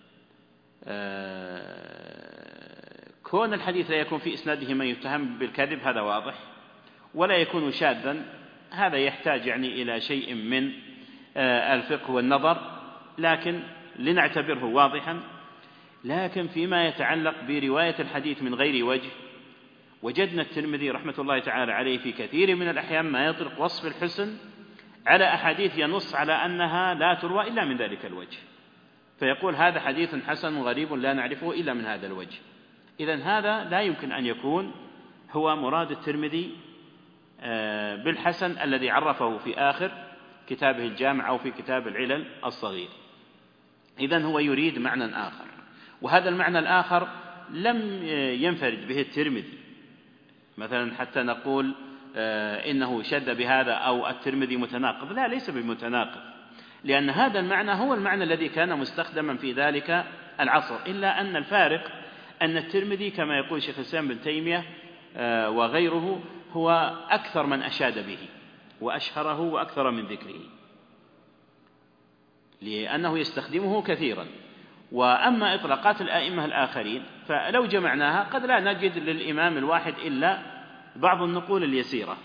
كون الحديث لا يكون في إسناده من يتهم بالكذب هذا واضح، ولا يكون شاذا هذا يحتاج يعني إلى شيء من الفقه والنظر، لكن لنعتبره واضحا. لكن فيما يتعلق برواية الحديث من غير وجه، وجدنا الترمذي رحمة الله تعالى عليه في كثير من الأحيان ما يطلق وصف الحسن على أحاديث ينص على أنها لا تروى إلا من ذلك الوجه، فيقول هذا حديث حسن غريب لا نعرفه إلا من هذا الوجه. إذن هذا لا يمكن أن يكون هو مراد الترمذي بالحسن الذي عرفه في آخر كتابه الجامع أو في كتاب العلل الصغير. إذن هو يريد معنى آخر، وهذا المعنى الآخر لم ينفرد به الترمذي مثلا حتى نقول إنه شد بهذا أو الترمذي متناقض، لا، ليس بمتناقض، لأن هذا المعنى هو المعنى الذي كان مستخدما في ذلك العصر، إلا أن الفارق أن الترمذي كما يقول شيخ الإسلام بن تيمية وغيره هو أكثر من أشاد به وأشهره وأكثر من ذكره، لأنه يستخدمه كثيرا. وأما إطلاقات الآئمة الآخرين فلو جمعناها قد لا نجد للإمام الواحد إلا بعض النقول اليسيرة.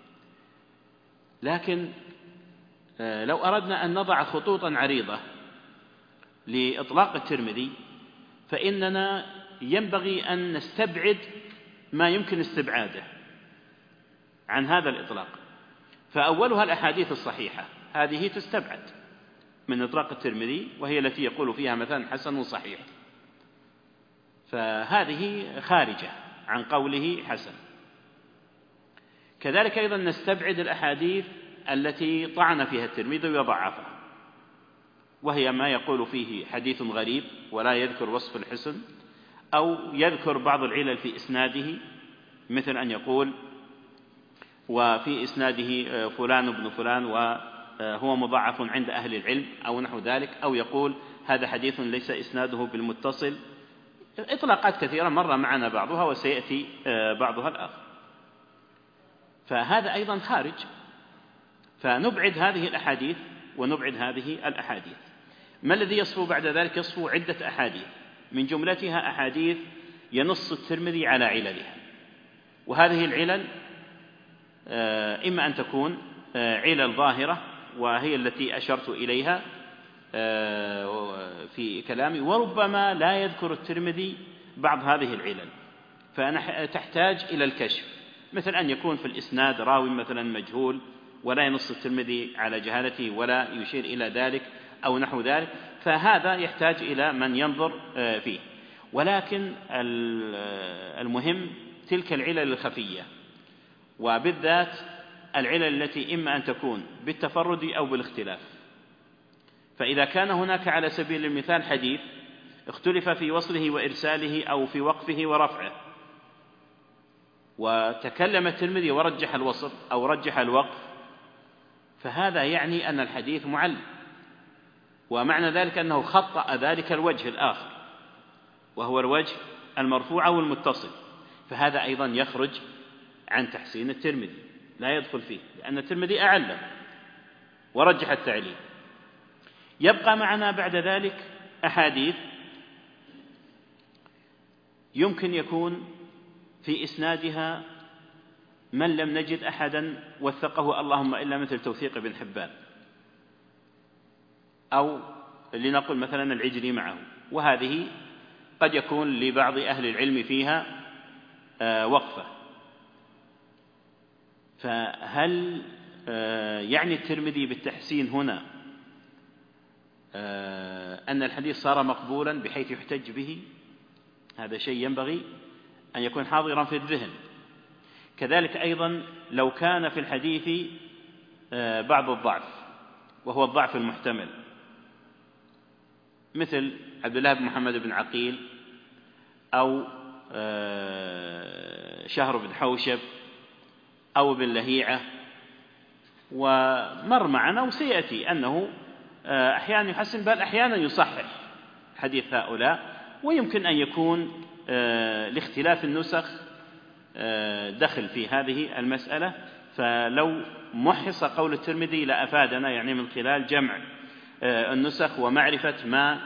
لكن لو أردنا أن نضع خطوطا عريضة لإطلاق الترمذي فإننا ينبغي أن نستبعد ما يمكن استبعاده عن هذا الإطلاق. فأولها الأحاديث الصحيحة، هذه تستبعد من إطلاق الترمذي، وهي التي يقول فيها مثلا حسن صحيح، فهذه خارجة عن قوله حسن. كذلك أيضا نستبعد الأحاديث التي طعن فيها الترمذي وضعفها، وهي ما يقول فيه حديث غريب ولا يذكر وصف الحسن، أو يذكر بعض العلل في إسناده، مثل أن يقول وفي إسناده فلان ابن فلان وهو مضاعف عند أهل العلم أو نحو ذلك، أو يقول هذا حديث ليس إسناده بالمتصل. إطلاقات كثيرة مر معنا بعضها وسيأتي بعضها الآخر، فهذا أيضا خارج. فنبعد هذه الأحاديث ونبعد هذه الأحاديث. ما الذي يصفو بعد ذلك؟ يصفو عدة أحاديث، من جملتها أحاديث ينص الترمذي على عللها، وهذه العلل إما أن تكون علل ظاهرة وهي التي أشرت إليها في كلامي، وربما لا يذكر الترمذي بعض هذه العلل فأنا تحتاج إلى الكشف، مثل أن يكون في الإسناد راوي مثلا مجهول ولا ينص الترمذي على جهالته ولا يشير إلى ذلك أو نحو ذلك، فهذا يحتاج إلى من ينظر فيه. ولكن المهم تلك العلل الخفية، وبالذات العلل التي إما أن تكون بالتفرد أو بالاختلاف. فإذا كان هناك على سبيل المثال حديث اختلف في وصله وإرساله أو في وقفه ورفعه، وتكلم الترمذي ورجح الوصل أو رجح الوقف، فهذا يعني أن الحديث معل، ومعنى ذلك أنه خطأ ذلك الوجه الآخر وهو الوجه المرفوع أو المتصل، فهذا أيضا يخرج عن تحسين الترمذي، لا يدخل فيه، لأن الترمذي أعلم ورجح التعليل. يبقى معنا بعد ذلك أحاديث يمكن يكون في إسنادها من لم نجد أحدا وثقه اللهم إلا مثل توثيق ابن حبان، أو لنقل مثلا العجلي معه، وهذه قد يكون لبعض أهل العلم فيها وقفة. فهل يعني الترمذي بالتحسين هنا أن الحديث صار مقبولا بحيث يحتج به؟ هذا شيء ينبغي أن يكون حاضرا في الذهن. كذلك أيضا لو كان في الحديث بعض الضعف وهو الضعف المحتمل، مثل عبد الله بن محمد بن عقيل أو شهر بن حوشب أو بن لهيعة، ومر معنا وسيأتي أنه أحيانا يحسن بل أحيانا يصحح حديث هؤلاء، ويمكن أن يكون لاختلاف النسخ دخل في هذه المسألة. فلو محص قول الترمذي لأفادنا، يعني من خلال جمع النسخ ومعرفة ما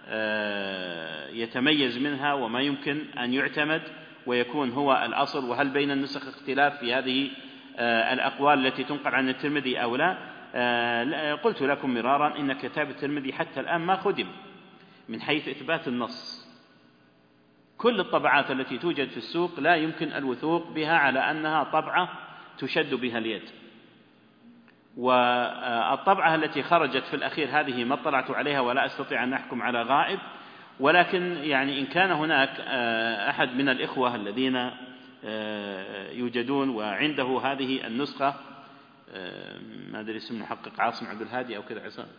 يتميز منها وما يمكن أن يعتمد ويكون هو الأصل، وهل بين النسخ اختلاف في هذه الأقوال التي تنقل عن الترمذي أو لا. قلت لكم مرارا إن كتاب الترمذي حتى الآن ما خدم من حيث إثبات النص. كل الطبعات التي توجد في السوق لا يمكن الوثوق بها على أنها طبعة تشد بها اليد، والطبعة التي خرجت في الأخير هذه ما اطلعت عليها ولا أستطيع أن أحكم على غائب. ولكن يعني إن كان هناك أحد من الإخوة الذين يوجدون وعنده هذه النسخة، ما أدري اسم المحقق عاصم عبد الهادي أو كذا، عصام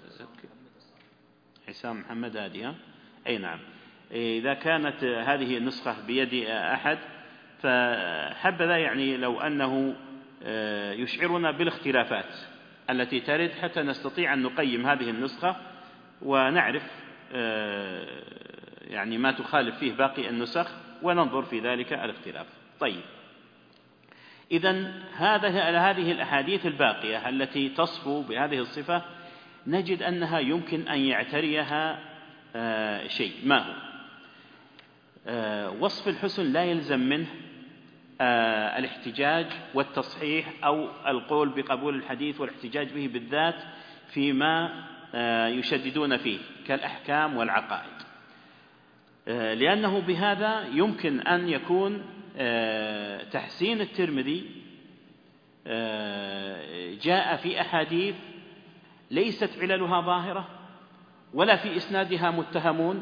عصام محمد هادي، أي نعم، إذا كانت هذه النسخة بيد أحد فحبذا يعني لو أنه يشعرنا بالاختلافات التي ترد حتى نستطيع أن نقيم هذه النسخة ونعرف يعني ما تخالف فيه باقي النسخ وننظر في ذلك الاختلاف. طيب، إذن هذه الأحاديث الباقية التي تصفو بهذه الصفة نجد أنها يمكن أن يعتريها شيء. ما هو؟ وصف الحسن لا يلزم منه الاحتجاج والتصحيح أو القول بقبول الحديث والاحتجاج به بالذات فيما يشددون فيه كالأحكام والعقائد، لأنه بهذا يمكن أن يكون تحسين الترمذي جاء في أحاديث ليست عللها ظاهرة ولا في إسنادها متهمون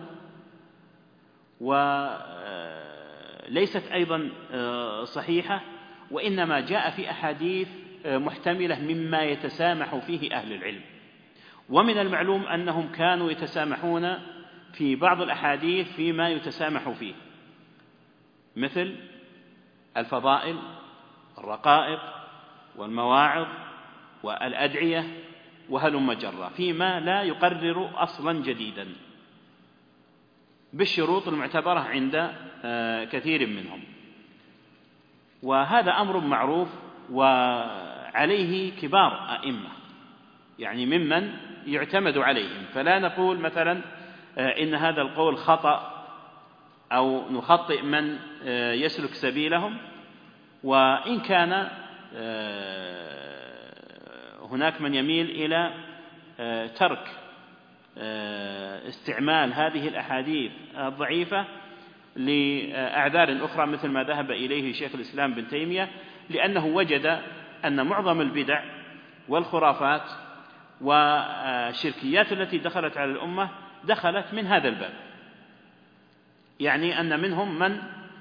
وليست أيضا صحيحة، وإنما جاء في أحاديث محتملة مما يتسامح فيه أهل العلم. ومن المعلوم أنهم كانوا يتسامحون في بعض الأحاديث فيما يتسامح فيه، مثل الفضائل، الرقائق، والمواعظ، والأدعية، وهلم جرا، فيما لا يقرر أصلا جديدا بالشروط المعتبرة عند كثير منهم. وهذا أمر معروف وعليه كبار أئمة، يعني ممن يعتمد عليهم، فلا نقول مثلا إن هذا القول خطأ أو نخطئ من يسلك سبيلهم. وإن كان هناك من يميل إلى ترك استعمال هذه الأحاديث الضعيفة لأعذار أخرى مثل ما ذهب إليه شيخ الإسلام بن تيمية، لأنه وجد أن معظم البدع والخرافات والشركيات التي دخلت على الأمة دخلت من هذا الباب، يعني أن منهم من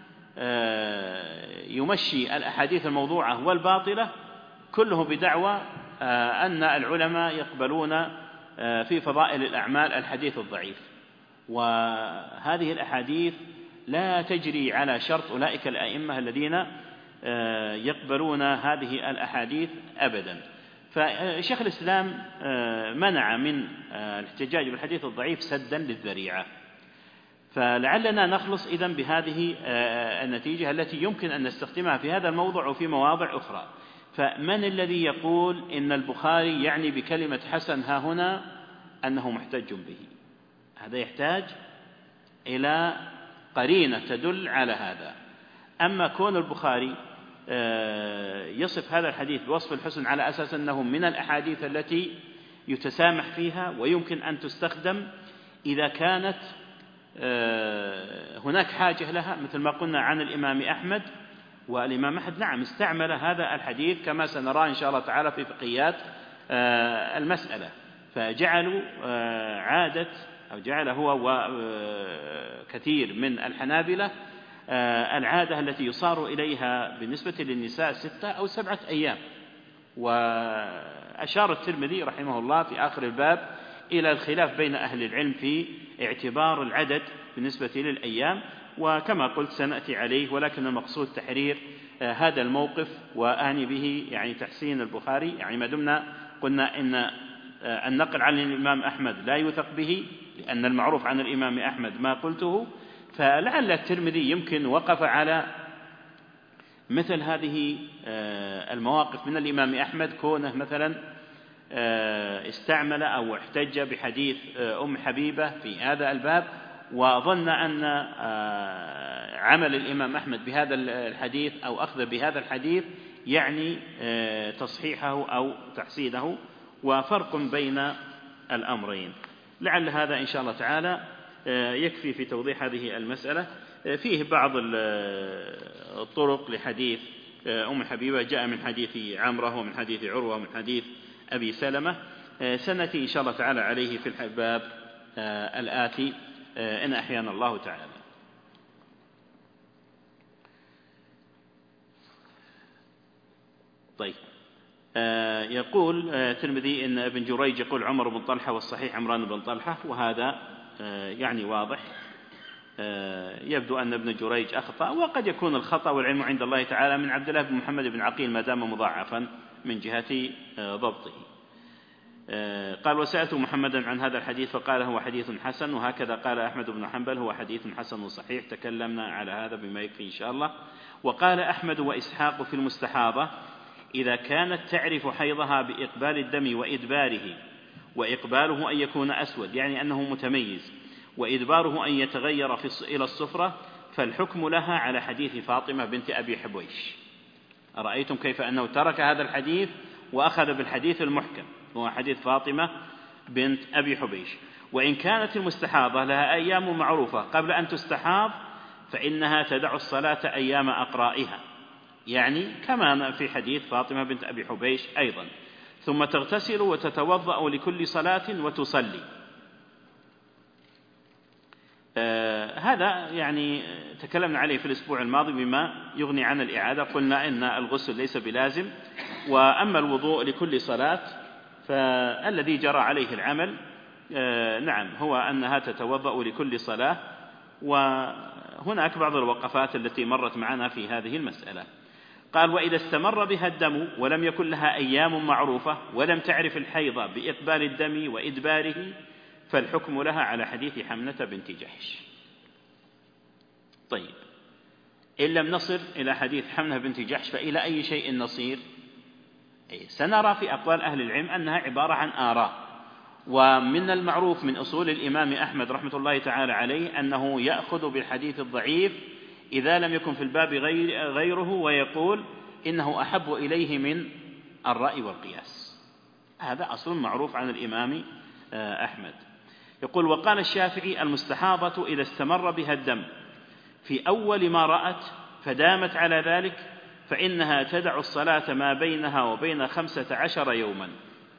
يمشي الأحاديث الموضوعة والباطلة كله بدعوى أن العلماء يقبلون في فضائل الأعمال الحديث الضعيف، وهذه الأحاديث لا تجري على شرط أولئك الأئمة الذين يقبلون هذه الأحاديث أبدا. فشيخ الإسلام منع من الاحتجاج بالحديث الضعيف سدا للذريعة. فلعلنا نخلص إذن بهذه النتيجة التي يمكن أن نستخدمها في هذا الموضوع وفي مواضع أخرى. فمن الذي يقول إن البخاري يعني بكلمة حسن ها هنا أنه محتج به؟ هذا يحتاج إلى قرينة تدل على هذا. أما كون البخاري يصف هذا الحديث بوصف الحسن على أساس أنه من الأحاديث التي يتسامح فيها ويمكن أن تستخدم إذا كانت هناك حاجة لها، مثل ما قلنا عن الإمام أحمد، والإمام أحمد نعم استعمل هذا الحديث كما سنرى إن شاء الله تعالى في فقهيات المسألة، فجعلوا عادة أو جعل هو وكثير من الحنابلة العادة التي يصار إليها بالنسبة للنساء ستة أو سبعة أيام. وأشار الترمذي رحمه الله في آخر الباب إلى الخلاف بين أهل العلم في اعتبار العدد بالنسبة للأيام، وكما قلت سنأتي عليه، ولكن المقصود تحرير هذا الموقف، وأعني به يعني تحسين البخاري، يعني ما دمنا قلنا إن النقل عن الإمام أحمد لا يوثق به لأن المعروف عن الإمام أحمد ما قلته، فلعل الترمذي يمكن وقف على مثل هذه المواقف من الإمام أحمد، كونه مثلا استعمل أو احتج بحديث أم حبيبة في هذا الباب، وظن أن عمل الإمام أحمد بهذا الحديث أو أخذ بهذا الحديث يعني تصحيحه أو تحسينه، وفرق بين الأمرين. لعل هذا إن شاء الله تعالى يكفي في توضيح هذه المسألة. فيه بعض الطرق لحديث أم حبيبة، جاء من حديث عمرة ومن حديث عروة ومن حديث أبي سلمة، سنأتي إن شاء الله تعالى عليه في الباب الآتي إن أحيانا الله تعالى. طيب، يقول الترمذي إن ابن جريج يقول عمر بن طلحة والصحيح عمران بن طلحة، وهذا يعني واضح، يبدو أن ابن جريج أخطأ، وقد يكون الخطأ والعلم عند الله تعالى من عبد الله بن محمد بن عقيل ما دام مضاعفا من جهة ضبطه. قال وسألت محمدا عن هذا الحديث فقال هو حديث حسن، وهكذا قال أحمد بن حنبل هو حديث حسن صحيح، تكلمنا على هذا بما يكفي إن شاء الله. وقال أحمد وإسحاق في المستحاضة إذا كانت تعرف حيضها بإقبال الدم وإدباره، وإقباله أن يكون أسود يعني أنه متميز، وإدباره أن يتغير إلى الصفرة فالحكم لها على حديث فاطمة بنت أبي حبيش. أرأيتم كيف أنه ترك هذا الحديث وأخذ بالحديث المحكم وهو حديث فاطمة بنت أبي حبيش. وإن كانت المستحاضة لها أيام معروفة قبل أن تستحاض فإنها تدع الصلاة أيام أقرائها، يعني كما في حديث فاطمة بنت أبي حبيش أيضا، ثم تغتسل وتتوضأ لكل صلاة وتصلي. آه هذا يعني تكلمنا عليه في الأسبوع الماضي بما يغني عن الإعادة. قلنا إن الغسل ليس بلازم، وأما الوضوء لكل صلاة فالذي جرى عليه العمل آه نعم هو أنها تتوضأ لكل صلاة. وهناك بعض الوقفات التي مرت معنا في هذه المسألة. قال: وإذا استمر بها الدم ولم يكن لها أيام معروفة ولم تعرف الحيض بإقبال الدم وإدباره فالحكم لها على حديث حمنة بنت جحش. طيب، إن لم نصل إلى حديث حمنة بنت جحش فإلى أي شيء نصير؟ سنرى في أقوال أهل العلم أنها عبارة عن آراء، ومن المعروف من أصول الإمام أحمد رحمة الله تعالى عليه أنه يأخذ بالحديث الضعيف إذا لم يكن في الباب غيره، ويقول إنه أحب إليه من الرأي والقياس. هذا أصل معروف عن الإمام أحمد. يقول: وقال الشافعي: المستحاضة إذا استمر بها الدم في أول ما رأت فدامت على ذلك فإنها تدع الصلاة ما بينها وبين خمسة عشر يوما.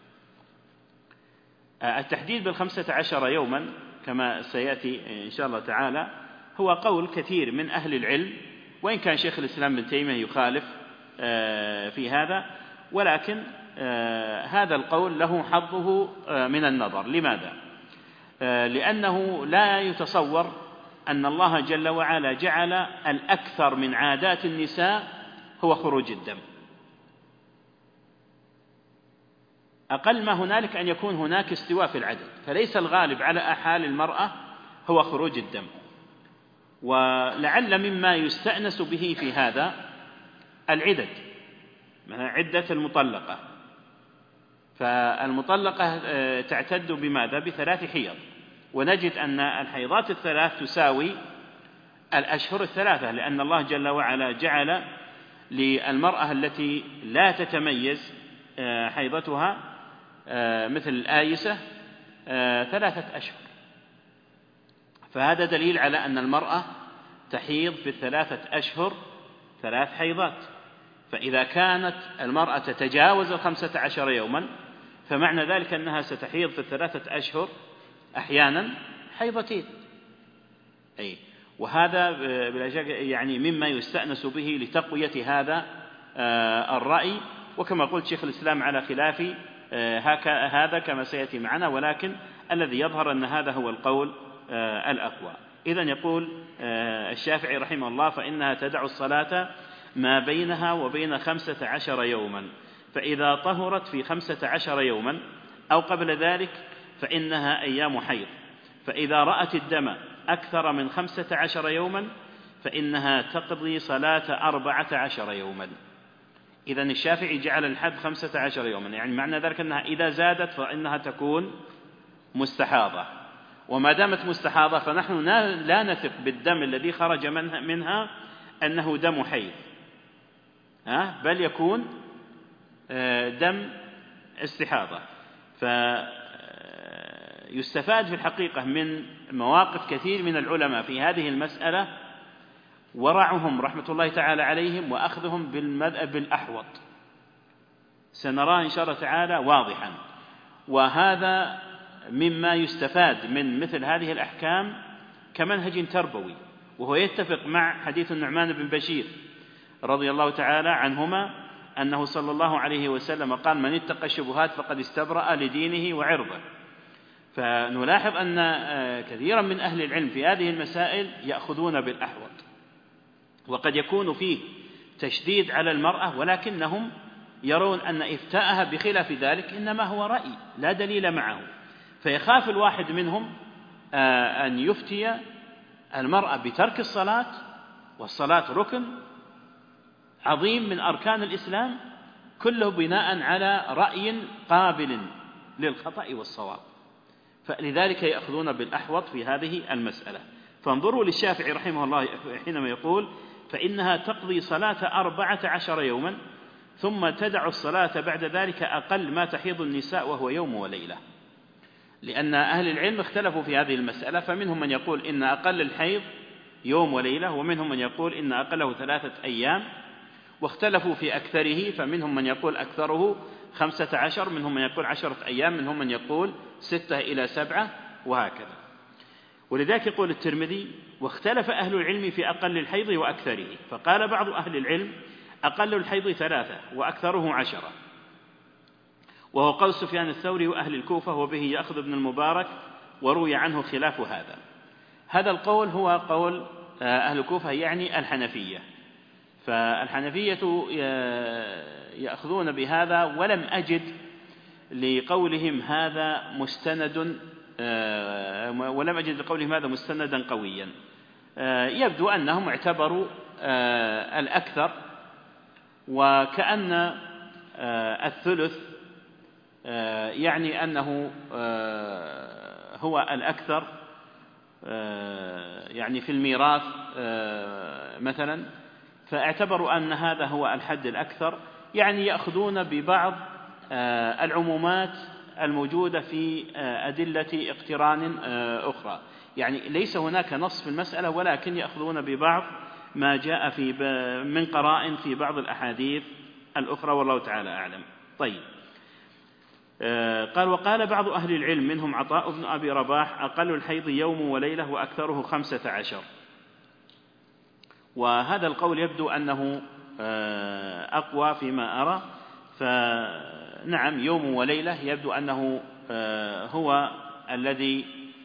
التحديد بالخمسة عشر يوما كما سيأتي إن شاء الله تعالى هو قول كثير من أهل العلم، وإن كان شيخ الإسلام ابن تيمية يخالف في هذا، ولكن هذا القول له حظه من النظر. لماذا؟ لأنه لا يتصور أن الله جل وعلا جعل الأكثر من عادات النساء هو خروج الدم. أقل ما هنالك أن يكون هناك استواء في العدد، فليس الغالب على أحال المرأة هو خروج الدم. ولعل مما يستأنس به في هذا العدد، عدة المطلقة. فالمطلقة تعتد بماذا؟ بثلاث حيض، ونجد أن الحيضات الثلاث تساوي الأشهر الثلاثة، لأن الله جل وعلا جعل للمرأة التي لا تتميز حيضتها مثل الآيسة ثلاثة أشهر. فهذا دليل على أن المرأة تحيض في الثلاثة أشهر ثلاث حيضات. فإذا كانت المرأة تتجاوز الخمسة عشر يوما فمعنى ذلك أنها ستحيض في الثلاثة أشهر أحيانا حيضتين. أي وهذا بلا شك يعني مما يستأنس به لتقوية هذا الرأي. وكما قلت شيخ الإسلام على خلاف هذا كما سيأتي معنا، ولكن الذي يظهر أن هذا هو القول الأقوى. إذن يقول الشافعي رحمه الله: فإنها تدع الصلاة ما بينها وبين خمسة عشر يوما، فإذا طهرت في خمسة عشر يوما أو قبل ذلك فإنها أيام حيض، فإذا رأت الدم أكثر من خمسة عشر يوما فإنها تقضي صلاة أربعة عشر يوما. إذن الشافعي جعل الحد خمسة عشر يوما، يعني معنى ذلك أنها إذا زادت فإنها تكون مستحاضة، وما دامت مستحاضة فنحن لا نثق بالدم الذي خرج منها أنه دم حيض، بل يكون دم استحاضة. فيستفاد في الحقيقة من مواقف كثير من العلماء في هذه المسألة ورعهم رحمة الله تعالى عليهم وأخذهم بالمذهب الأحوط، سنراه إن شاء الله تعالى واضحا. وهذا مما يستفاد من مثل هذه الأحكام كمنهج تربوي، وهو يتفق مع حديث النعمان بن بشير رضي الله تعالى عنهما أنه صلى الله عليه وسلم قال: من اتقى الشبهات فقد استبرأ لدينه وعرضه. فنلاحظ أن كثيرا من أهل العلم في هذه المسائل يأخذون بالأحوط، وقد يكون فيه تشديد على المرأة، ولكنهم يرون أن إفتاءها بخلاف ذلك إنما هو رأي لا دليل معه، فيخاف الواحد منهم أن يفتي المرأة بترك الصلاة، والصلاة ركن عظيم من أركان الإسلام، كله بناء على رأي قابل للخطأ والصواب. فلذلك يأخذون بالأحوط في هذه المسألة. فانظروا للشافعي رحمه الله حينما يقول فإنها تقضي صلاة أربعة عشر يوما ثم تدع الصلاة بعد ذلك أقل ما تحيض النساء وهو يوم وليلة، لأن أهل العلم اختلفوا في هذه المسألة، فمنهم من يقول إن أقل الحيض يوم وليلة، ومنهم من يقول إن أقله ثلاثة أيام، واختلفوا في أكثره، فمنهم من يقول أكثره خمسة عشر، منهم من يقول عشرة أيام، منهم من يقول ستة إلى سبعة، وهكذا. ولذلك يقول الترمذي واختلف أهل العلم في أقل الحيض وأكثره، فقال بعض أهل العلم أقل الحيض ثلاثة وأكثره عشرة، وهو قول سفيان الثوري وأهل الكوفة، وبه يأخذ ابن المبارك، وروي عنه خلاف هذا. هذا القول هو قول أهل الكوفة يعني الحنفية، فالحنفية يأخذون بهذا، ولم أجد لقولهم هذا مستند ولم أجد لقولهم هذا مستندا قويا. يبدو أنهم اعتبروا الأكثر، وكأن الثلث يعني أنه هو الأكثر، يعني في الميراث مثلا، فاعتبروا أن هذا هو الحد الأكثر، يعني يأخذون ببعض العمومات الموجودة في أدلة اقتران أخرى، يعني ليس هناك نص في المسألة، ولكن يأخذون ببعض ما جاء في من قرائن في بعض الأحاديث الأخرى، والله تعالى أعلم. طيب، قال وقال بعض أهل العلم منهم عطاء بن أبي رباح أقل الحيض يوم وليلة وأكثره خمسة عشر، وهذا القول يبدو أنه أقوى فيما أرى. فنعم يوم وليلة يبدو أنه هو الذي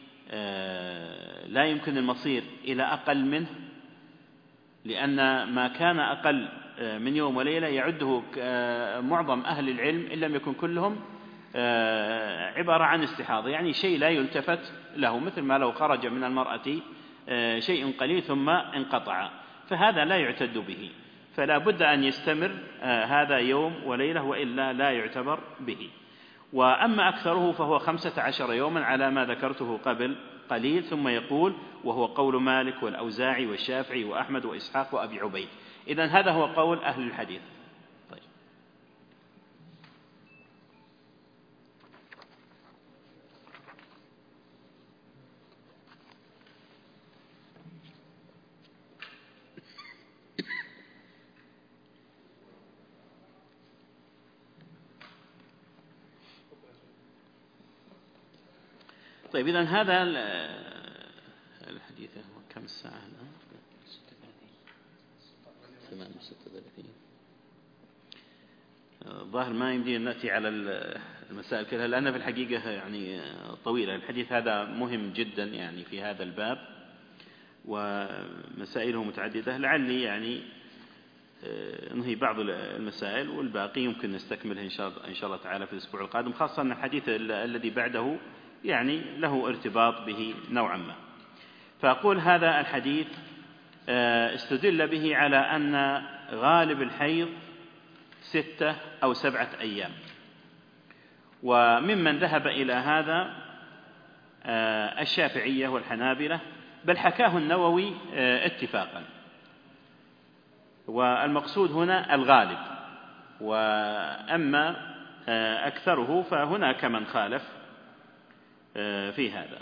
لا يمكن المصير إلى أقل منه، لأن ما كان أقل من يوم وليلة يعده معظم أهل العلم إن لم يكن كلهم عبارة عن استحاضة، يعني شيء لا يلتفت له، مثل ما لو خرج من المرأة شيء قليل ثم انقطع، فهذا لا يعتد به، فلا بد أن يستمر هذا يوم وليلة، وإلا لا يعتبر به. وأما أكثره فهو خمسة عشر يوما على ما ذكرته قبل قليل. ثم يقول وهو قول مالك والأوزاعي والشافعي وأحمد وإسحاق وأبي عبيد. إذن هذا هو قول أهل الحديث. طيب. طيب، إذن هذا الحديث هو كم ساعة الآن؟ ثمان ستة وثلاثين. الظاهر ما يمدينا نأتي على المسائل كلها، لأنها في الحقيقة يعني طويلة. الحديث هذا مهم جدا يعني في هذا الباب، ومسائله متعددة. لعلي يعني نهي بعض المسائل، والباقي يمكن نستكملها إن شاء الله تعالى في الأسبوع القادم، خاصة أن الحديث الذي بعده يعني له ارتباط به نوعا ما. فأقول هذا الحديث استدل به على أن غالب الحيض ستة أو سبعة أيام، وممن ذهب إلى هذا الشافعية والحنابلة، بل حكاه النووي اتفاقا. والمقصود هنا الغالب، وأما أكثره فهناك من خالف في هذا.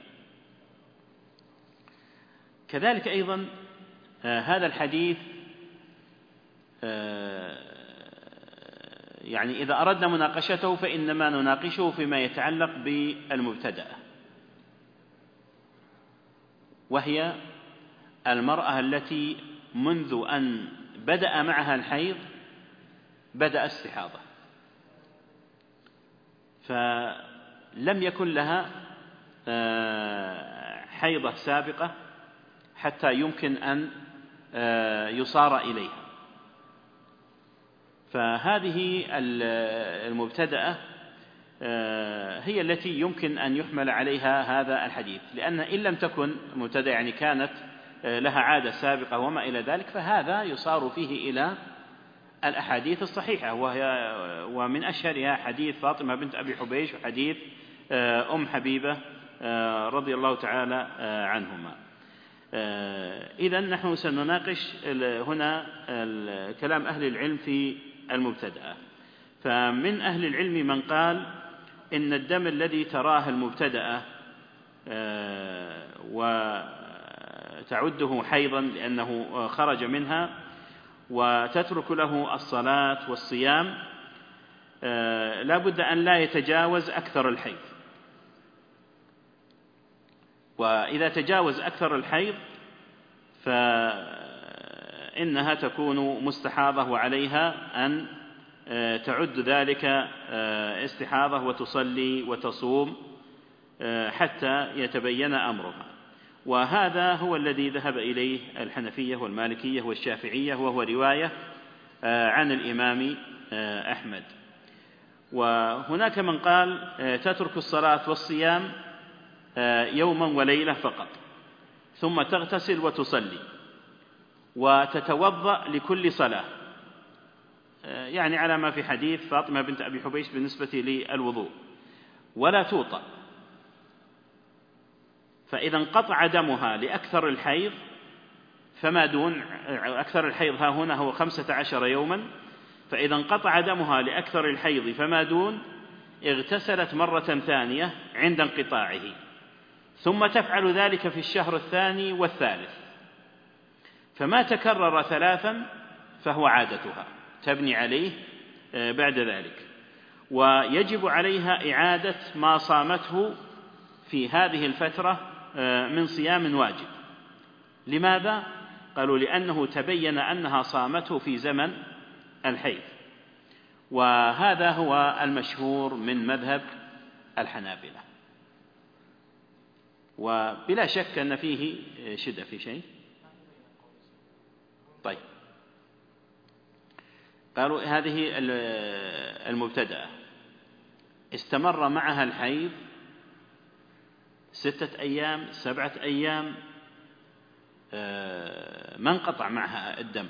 كذلك أيضا هذا الحديث يعني إذا أردنا مناقشته فإنما نناقشه فيما يتعلق بالمبتدأ، وهي المرأة التي منذ أن بدأ معها الحيض بدأ استحاضة، فلم يكن لها حيضة سابقة حتى يمكن أن يصار إليها. فهذه المبتدأة هي التي يمكن أن يحمل عليها هذا الحديث، لأن إن لم تكن مبتدأة يعني كانت لها عادة سابقة وما إلى ذلك، فهذا يصار فيه إلى الأحاديث الصحيحة، وهي ومن أشهرها حديث فاطمة بنت أبي حبيش وحديث أم حبيبة رضي الله تعالى عنهما. إذن نحن سنناقش هنا كلام أهل العلم في المبتدأة. فمن أهل العلم من قال إن الدم الذي تراه المبتدأة وتعده حيضا لأنه خرج منها وتترك له الصلاة والصيام لا بد أن لا يتجاوز أكثر الحيض، وإذا تجاوز أكثر الحيض فإنها تكون مستحاضة وعليها أن تعد ذلك استحاضة وتصلي وتصوم حتى يتبين أمرها. وهذا هو الذي ذهب إليه الحنفية والمالكية والشافعية، وهو رواية عن الإمام أحمد. وهناك من قال تترك الصلاة والصيام يوما وليلة فقط، ثم تغتسل وتصلي وتتوضأ لكل صلاة، يعني على ما في حديث فاطمة بنت أبي حبيش بالنسبة للوضوء، ولا توطأ. فإذا انقطع دمها لأكثر الحيض فما دون أكثر الحيض ها هنا هو خمسة عشر يوما، فإذا انقطع دمها لأكثر الحيض فما دون اغتسلت مرة ثانية عند انقطاعه، ثم تفعل ذلك في الشهر الثاني والثالث، فما تكرر ثلاثا فهو عادتها تبني عليه بعد ذلك. ويجب عليها إعادة ما صامته في هذه الفترة من صيام واجب. لماذا؟ قالوا لأنه تبين أنها صامته في زمن الحيض، وهذا هو المشهور من مذهب الحنابلة. وبلا شك أن فيه شدة في شيء. طيب، قالوا هذه المبتدأة استمر معها الحيض ستة أيام سبعة أيام ما انقطع معها الدم،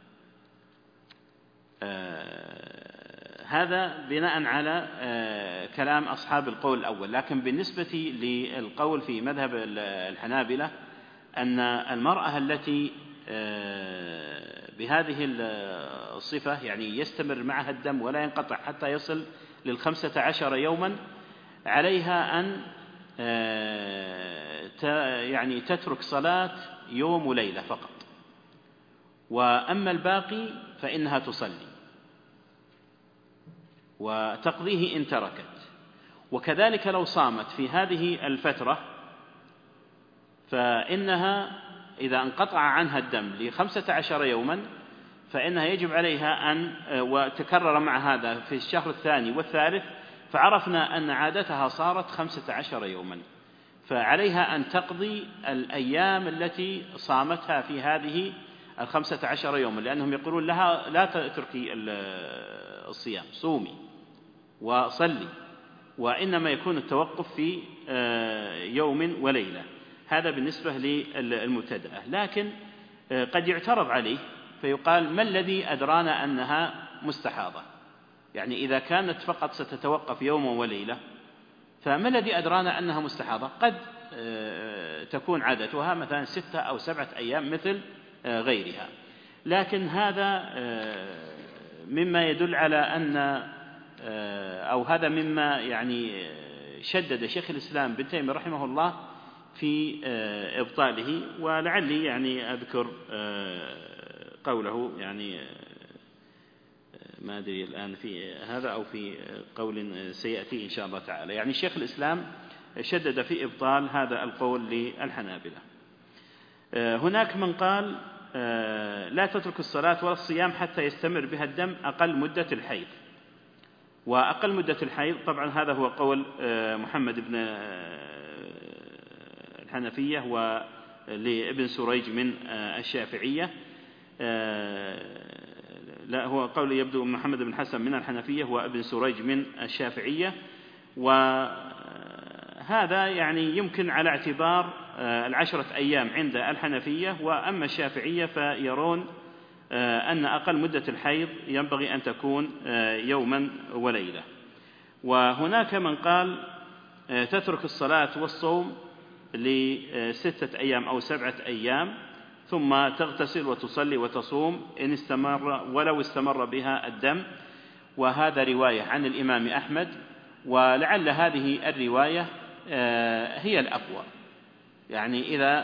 هذا بناء على كلام أصحاب القول الأول. لكن بالنسبة للقول في مذهب الحنابلة أن المرأة التي بهذه الصفة يعني يستمر معها الدم ولا ينقطع حتى يصل للخمسة عشر يوما، عليها أن يعني تترك صلاة يوم وليلة فقط، وأما الباقي فإنها تصلي وتقضيه إن تركت. وكذلك لو صامت في هذه الفترة فإنها إذا انقطع عنها الدم لخمسة عشر يوما فإنها يجب عليها أن وتكرر مع هذا في الشهر الثاني والثالث، فعرفنا أن عادتها صارت خمسة عشر يوما، فعليها أن تقضي الأيام التي صامتها في هذه الخمسة عشر يوما، لأنهم يقولون لها لا تتركي الصيام، صومي وصلي، وإنما يكون التوقف في يوم وليلة. هذا بالنسبة للمبتدأة. لكن قد يعترض عليه فيقال ما الذي أدرانا أنها مستحاضة؟ يعني إذا كانت فقط ستتوقف يوما وليلة فما الذي أدرانا أنها مستحاضة؟ قد تكون عادتها مثلا ستة أو سبعة أيام مثل غيرها. لكن هذا مما يدل على أن أو هذا مما يعني شدد شيخ الإسلام ابن تيمية رحمه الله في إبطاله، ولعلي يعني أذكر قوله يعني ما أدري الآن في هذا أو في قول سيأتي إن شاء الله تعالى. يعني شيخ الإسلام شدد في إبطال هذا القول للحنابلة. هناك من قال لا تترك الصلاة ولا الصيام حتى يستمر بها الدم أقل مدة الحيض. وأقل مدة الحيض طبعا هذا هو قول محمد بن الحنفية ولابن سريج من الشافعية. لا، هو قول يبدو محمد بن حسن من الحنفية وابن سريج من الشافعية. وهذا يعني يمكن على اعتبار العشرة أيام عند الحنفية، وأما الشافعية فيرون أن أقل مدة الحيض ينبغي أن تكون يوما وليلة. وهناك من قال تترك الصلاة والصوم لستة أيام أو سبعة أيام ثم تغتسل وتصلي وتصوم إن استمر ولو استمر بها الدم. وهذا رواية عن الإمام أحمد، ولعل هذه الرواية هي الأقوى، يعني إذا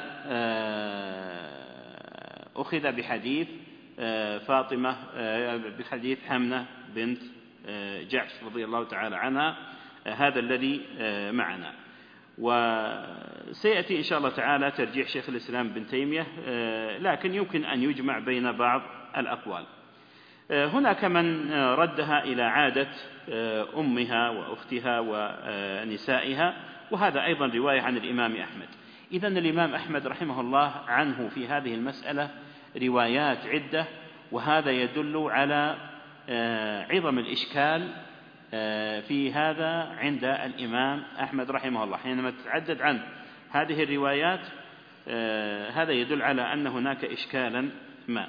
أخذ بحديث فاطمة بحديث حمنة بنت جحش رضي الله تعالى عنها، هذا الذي معنا. وسيأتي إن شاء الله تعالى ترجيح شيخ الإسلام بن تيمية، لكن يمكن أن يجمع بين بعض الأقوال. هناك من ردها إلى عادة أمها وأختها ونسائها، وهذا أيضا رواية عن الإمام أحمد. إذن الإمام أحمد رحمه الله عنه في هذه المسألة روايات عدة، وهذا يدل على عظم الإشكال في هذا عند الإمام أحمد رحمه الله. حينما تتعدد عنه هذه الروايات هذا يدل على أن هناك إشكالا ما.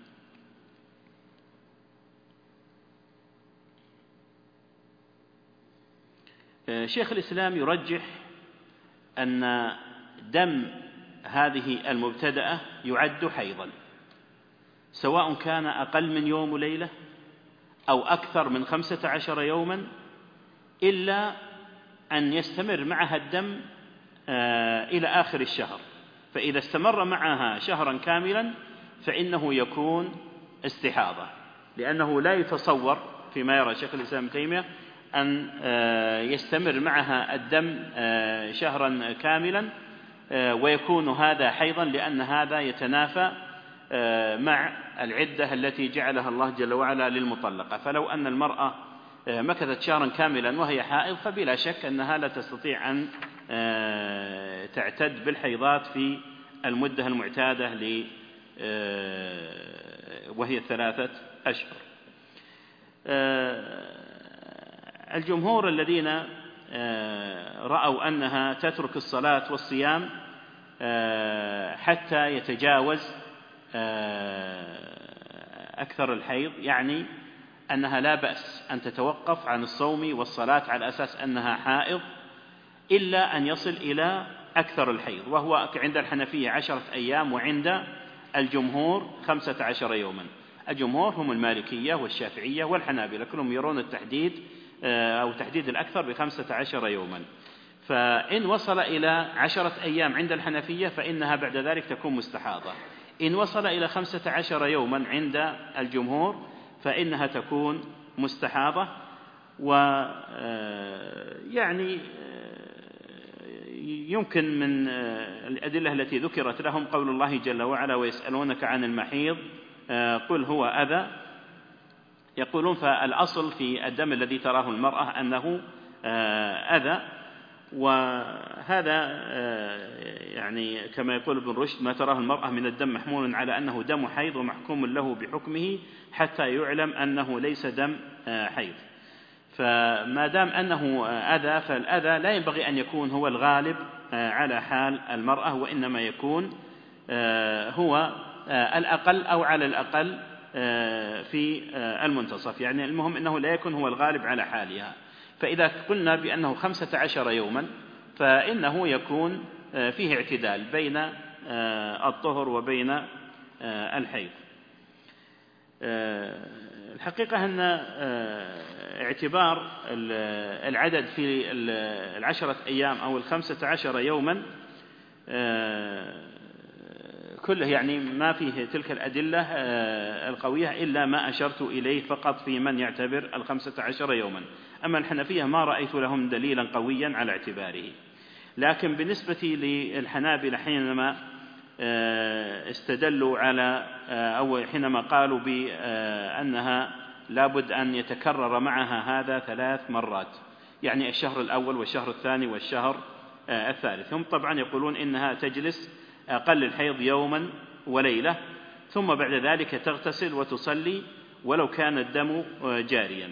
شيخ الإسلام يرجح أن دم هذه المبتدأة يعد حيضا، سواء كان أقل من يوم وليلة أو أكثر من خمسة عشر يوما، إلا أن يستمر معها الدم إلى آخر الشهر. فإذا استمر معها شهرا كاملا فإنه يكون استحاضة، لأنه لا يتصور فيما يرى شيخ الإسلام ابن تيمية أن يستمر معها الدم شهرا كاملا ويكون هذا حيضا، لأن هذا يتنافى مع العدة التي جعلها الله جل وعلا للمطلقة. فلو أن المرأة مكثت شهرا كاملا وهي حائض فبلا شك أنها لا تستطيع أن تعتد بالحيضات في المدة المعتادة وهي ثلاثة أشهر. الجمهور الذين رأوا أنها تترك الصلاة والصيام حتى يتجاوز أكثر الحيض، يعني أنها لا بأس أن تتوقف عن الصوم والصلاة على أساس أنها حائض إلا أن يصل إلى أكثر الحيض، وهو عند الحنفية عشرة أيام وعند الجمهور خمسة عشر يوما. الجمهور هم المالكية والشافعية والحنابلة، كلهم يرون التحديد أو تحديد الأكثر بخمسة عشر يوما. فإن وصل إلى عشرة أيام عند الحنفية فإنها بعد ذلك تكون مستحاضة، إن وصل إلى خمسة عشر يوما عند الجمهور فإنها تكون مستحاضة. ويعني يمكن من الأدلة التي ذكرت لهم قول الله جل وعلا ويسألونك عن المحيض قل هو أذى، يقولون فالأصل في الدم الذي تراه المرأة أنه أذى، وهذا يعني كما يقول ابن رشد ما تراه المرأة من الدم محمول على أنه دم حيض ومحكوم له بحكمه حتى يعلم أنه ليس دم حيض. فما دام أنه أذى فالأذى لا ينبغي أن يكون هو الغالب على حال المرأة، وإنما يكون هو الأقل أو على الأقل في المنتصف، يعني المهم أنه لا يكون هو الغالب على حالها. فإذا قلنا بأنه خمسة عشر يوما فإنه يكون فيه اعتدال بين الطهر وبين الحيض. الحقيقة أن اعتبار العدد في العشرة أيام أو الخمسة عشر يوما كله يعني ما فيه تلك الأدلة القوية إلا ما أشرت إليه فقط في من يعتبر الخمسة عشر يوما. أما الحنفية ما رأيت لهم دليلا قويا على اعتباره. لكن بالنسبة للحنابلة حينما استدلوا على أو حينما قالوا بأنها لابد أن يتكرر معها هذا ثلاث مرات، يعني الشهر الأول والشهر الثاني والشهر الثالث، هم طبعا يقولون إنها تجلس أقل الحيض يوما وليلة ثم بعد ذلك تغتسل وتصلي ولو كان الدم جاريا،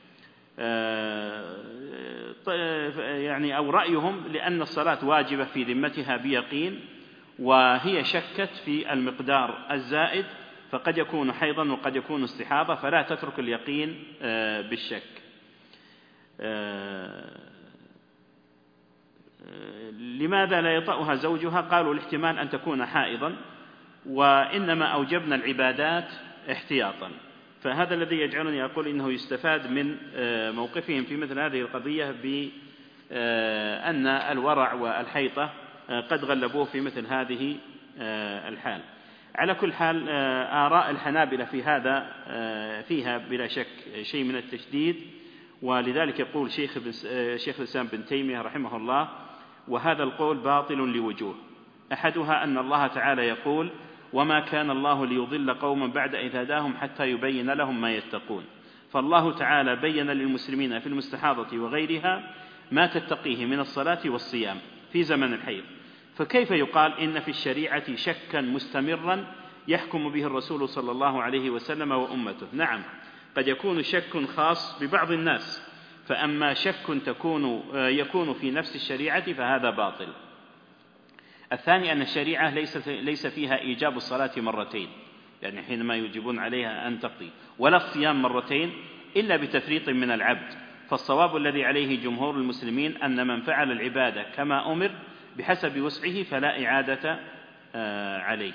يعني أو رأيهم لأن الصلاة واجبة في ذمتها بيقين وهي شكت في المقدار الزائد فقد يكون حيضا وقد يكون استحاضة فلا تترك اليقين بالشك. لماذا لا يطأها زوجها؟ قالوا الاحتمال أن تكون حائضا، وإنما أوجبنا العبادات احتياطا. فهذا الذي يجعلني أقول إنه يستفاد من موقفهم في مثل هذه القضية بأن الورع والحيطة قد غلبوه في مثل هذه الحال. على كل حال آراء الحنابلة في هذا فيها بلا شك شيء من التشديد، ولذلك يقول شيخ شيخ الإسلام بن تيمية رحمه الله: وهذا القول باطل لوجوه، أحدها أن الله تعالى يقول: وما كان الله ليضل قوما بعد إذ هداهم حتى يبين لهم ما يتقون. فالله تعالى بين للمسلمين في المستحاضة وغيرها ما تتقيه من الصلاة والصيام في زمن الحيض، فكيف يقال إن في الشريعة شكا مستمرا يحكم به الرسول صلى الله عليه وسلم وأمته؟ نعم، قد يكون شك خاص ببعض الناس، فأما شك تكون يكون في نفس الشريعة فهذا باطل. الثاني أن الشريعة ليس ليس فيها إيجاب الصلاة مرتين، يعني حينما يوجبون عليها أن تقضي، ولا الصيام مرتين إلا بتفريط من العبد. فالصواب الذي عليه جمهور المسلمين أن من فعل العبادة كما أمر بحسب وسعه فلا إعادة عليه.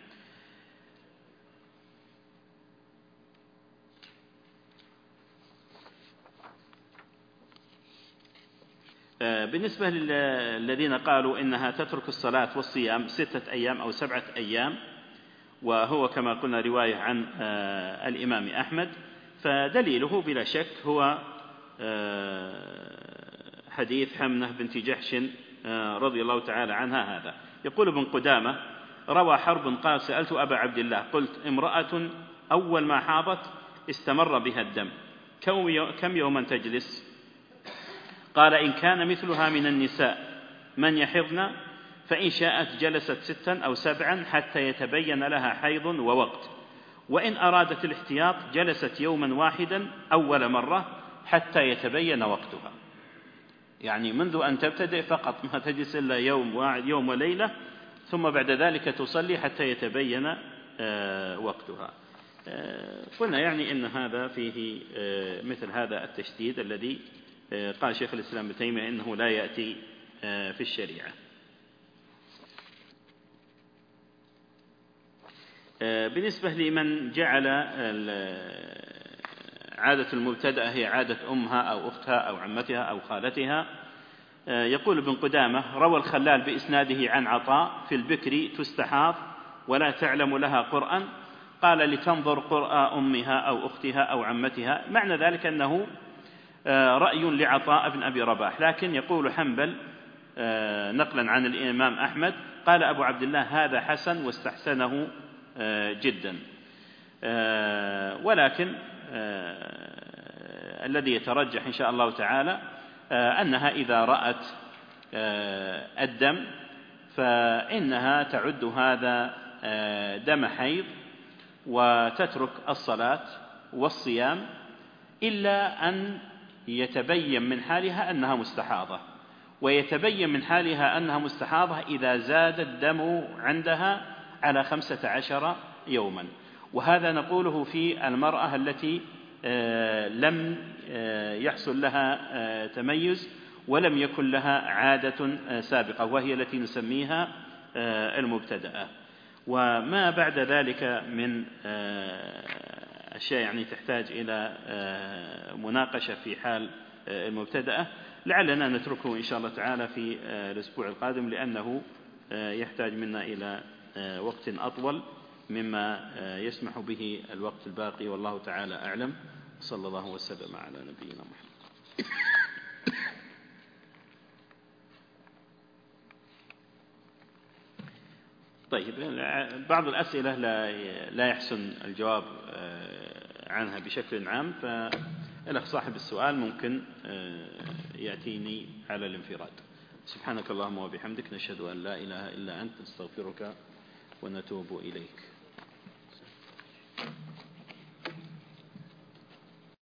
بالنسبة للذين قالوا إنها تترك الصلاة والصيام ستة أيام أو سبعة أيام، وهو كما قلنا رواية عن الإمام أحمد، فدليله بلا شك هو حديث حمنة بنت جحش رضي الله تعالى عنها. هذا يقول ابن قدامة: روى حرب قال: سألت أبا عبد الله قلت: امرأة أول ما حاضت استمر بها الدم كم يوما تجلس؟ قال: إن كان مثلها من النساء من يحضن فإن شاءت جلست ستا أو سبعا حتى يتبين لها حيض ووقت، وإن أرادت الاحتياط جلست يوما واحدا أول مرة حتى يتبين وقتها. يعني منذ أن تبتدئ فقط ما تجلس إلا يوم يوم وليلة، ثم بعد ذلك تصلي حتى يتبين وقتها. قلنا يعني إن هذا فيه مثل هذا التشديد الذي قال شيخ الإسلام ابن تيمية إنه لا يأتي في الشريعة. بالنسبة لمن جعل عادة المبتدأة هي عادة أمها أو أختها أو عمتها أو خالتها، يقول ابن قدامة: روى الخلال بإسناده عن عطاء: في البكر تستحاض ولا تعلم لها قرآن، قال لتنظر قرآ أمها أو أختها أو عمتها. معنى ذلك أنه رأي لعطاء بن أبي رباح، لكن يقول حنبل نقلا عن الإمام أحمد قال أبو عبد الله: هذا حسن واستحسنه جدا. ولكن الذي يترجح إن شاء الله تعالى أنها إذا رأت الدم فإنها تعد هذا دم حيض وتترك الصلاة والصيام، إلا أن يتبين من حالها أنها مستحاضة، ويتبين من حالها أنها مستحاضة إذا زاد الدم عندها على خمسة عشر يوما. وهذا نقوله في المرأة التي لم يحصل لها تميز ولم يكن لها عادة سابقة، وهي التي نسميها المبتدأة. وما بعد ذلك من أشياء يعني تحتاج إلى مناقشة في حال المبتدأة لعلنا نتركه إن شاء الله تعالى في الأسبوع القادم، لأنه يحتاج منا إلى وقت أطول مما يسمح به الوقت الباقي، والله تعالى أعلم. صلى الله وسلم على نبينا محمد. طيب، بعض الأسئلة لا يحسن الجواب عنها بشكل عام، فالأخ صاحب السؤال ممكن يأتيني على الانفراد. سبحانك اللهم وبحمدك، نشهد أن لا إله إلا أنت، نستغفرك ونتوب إليك.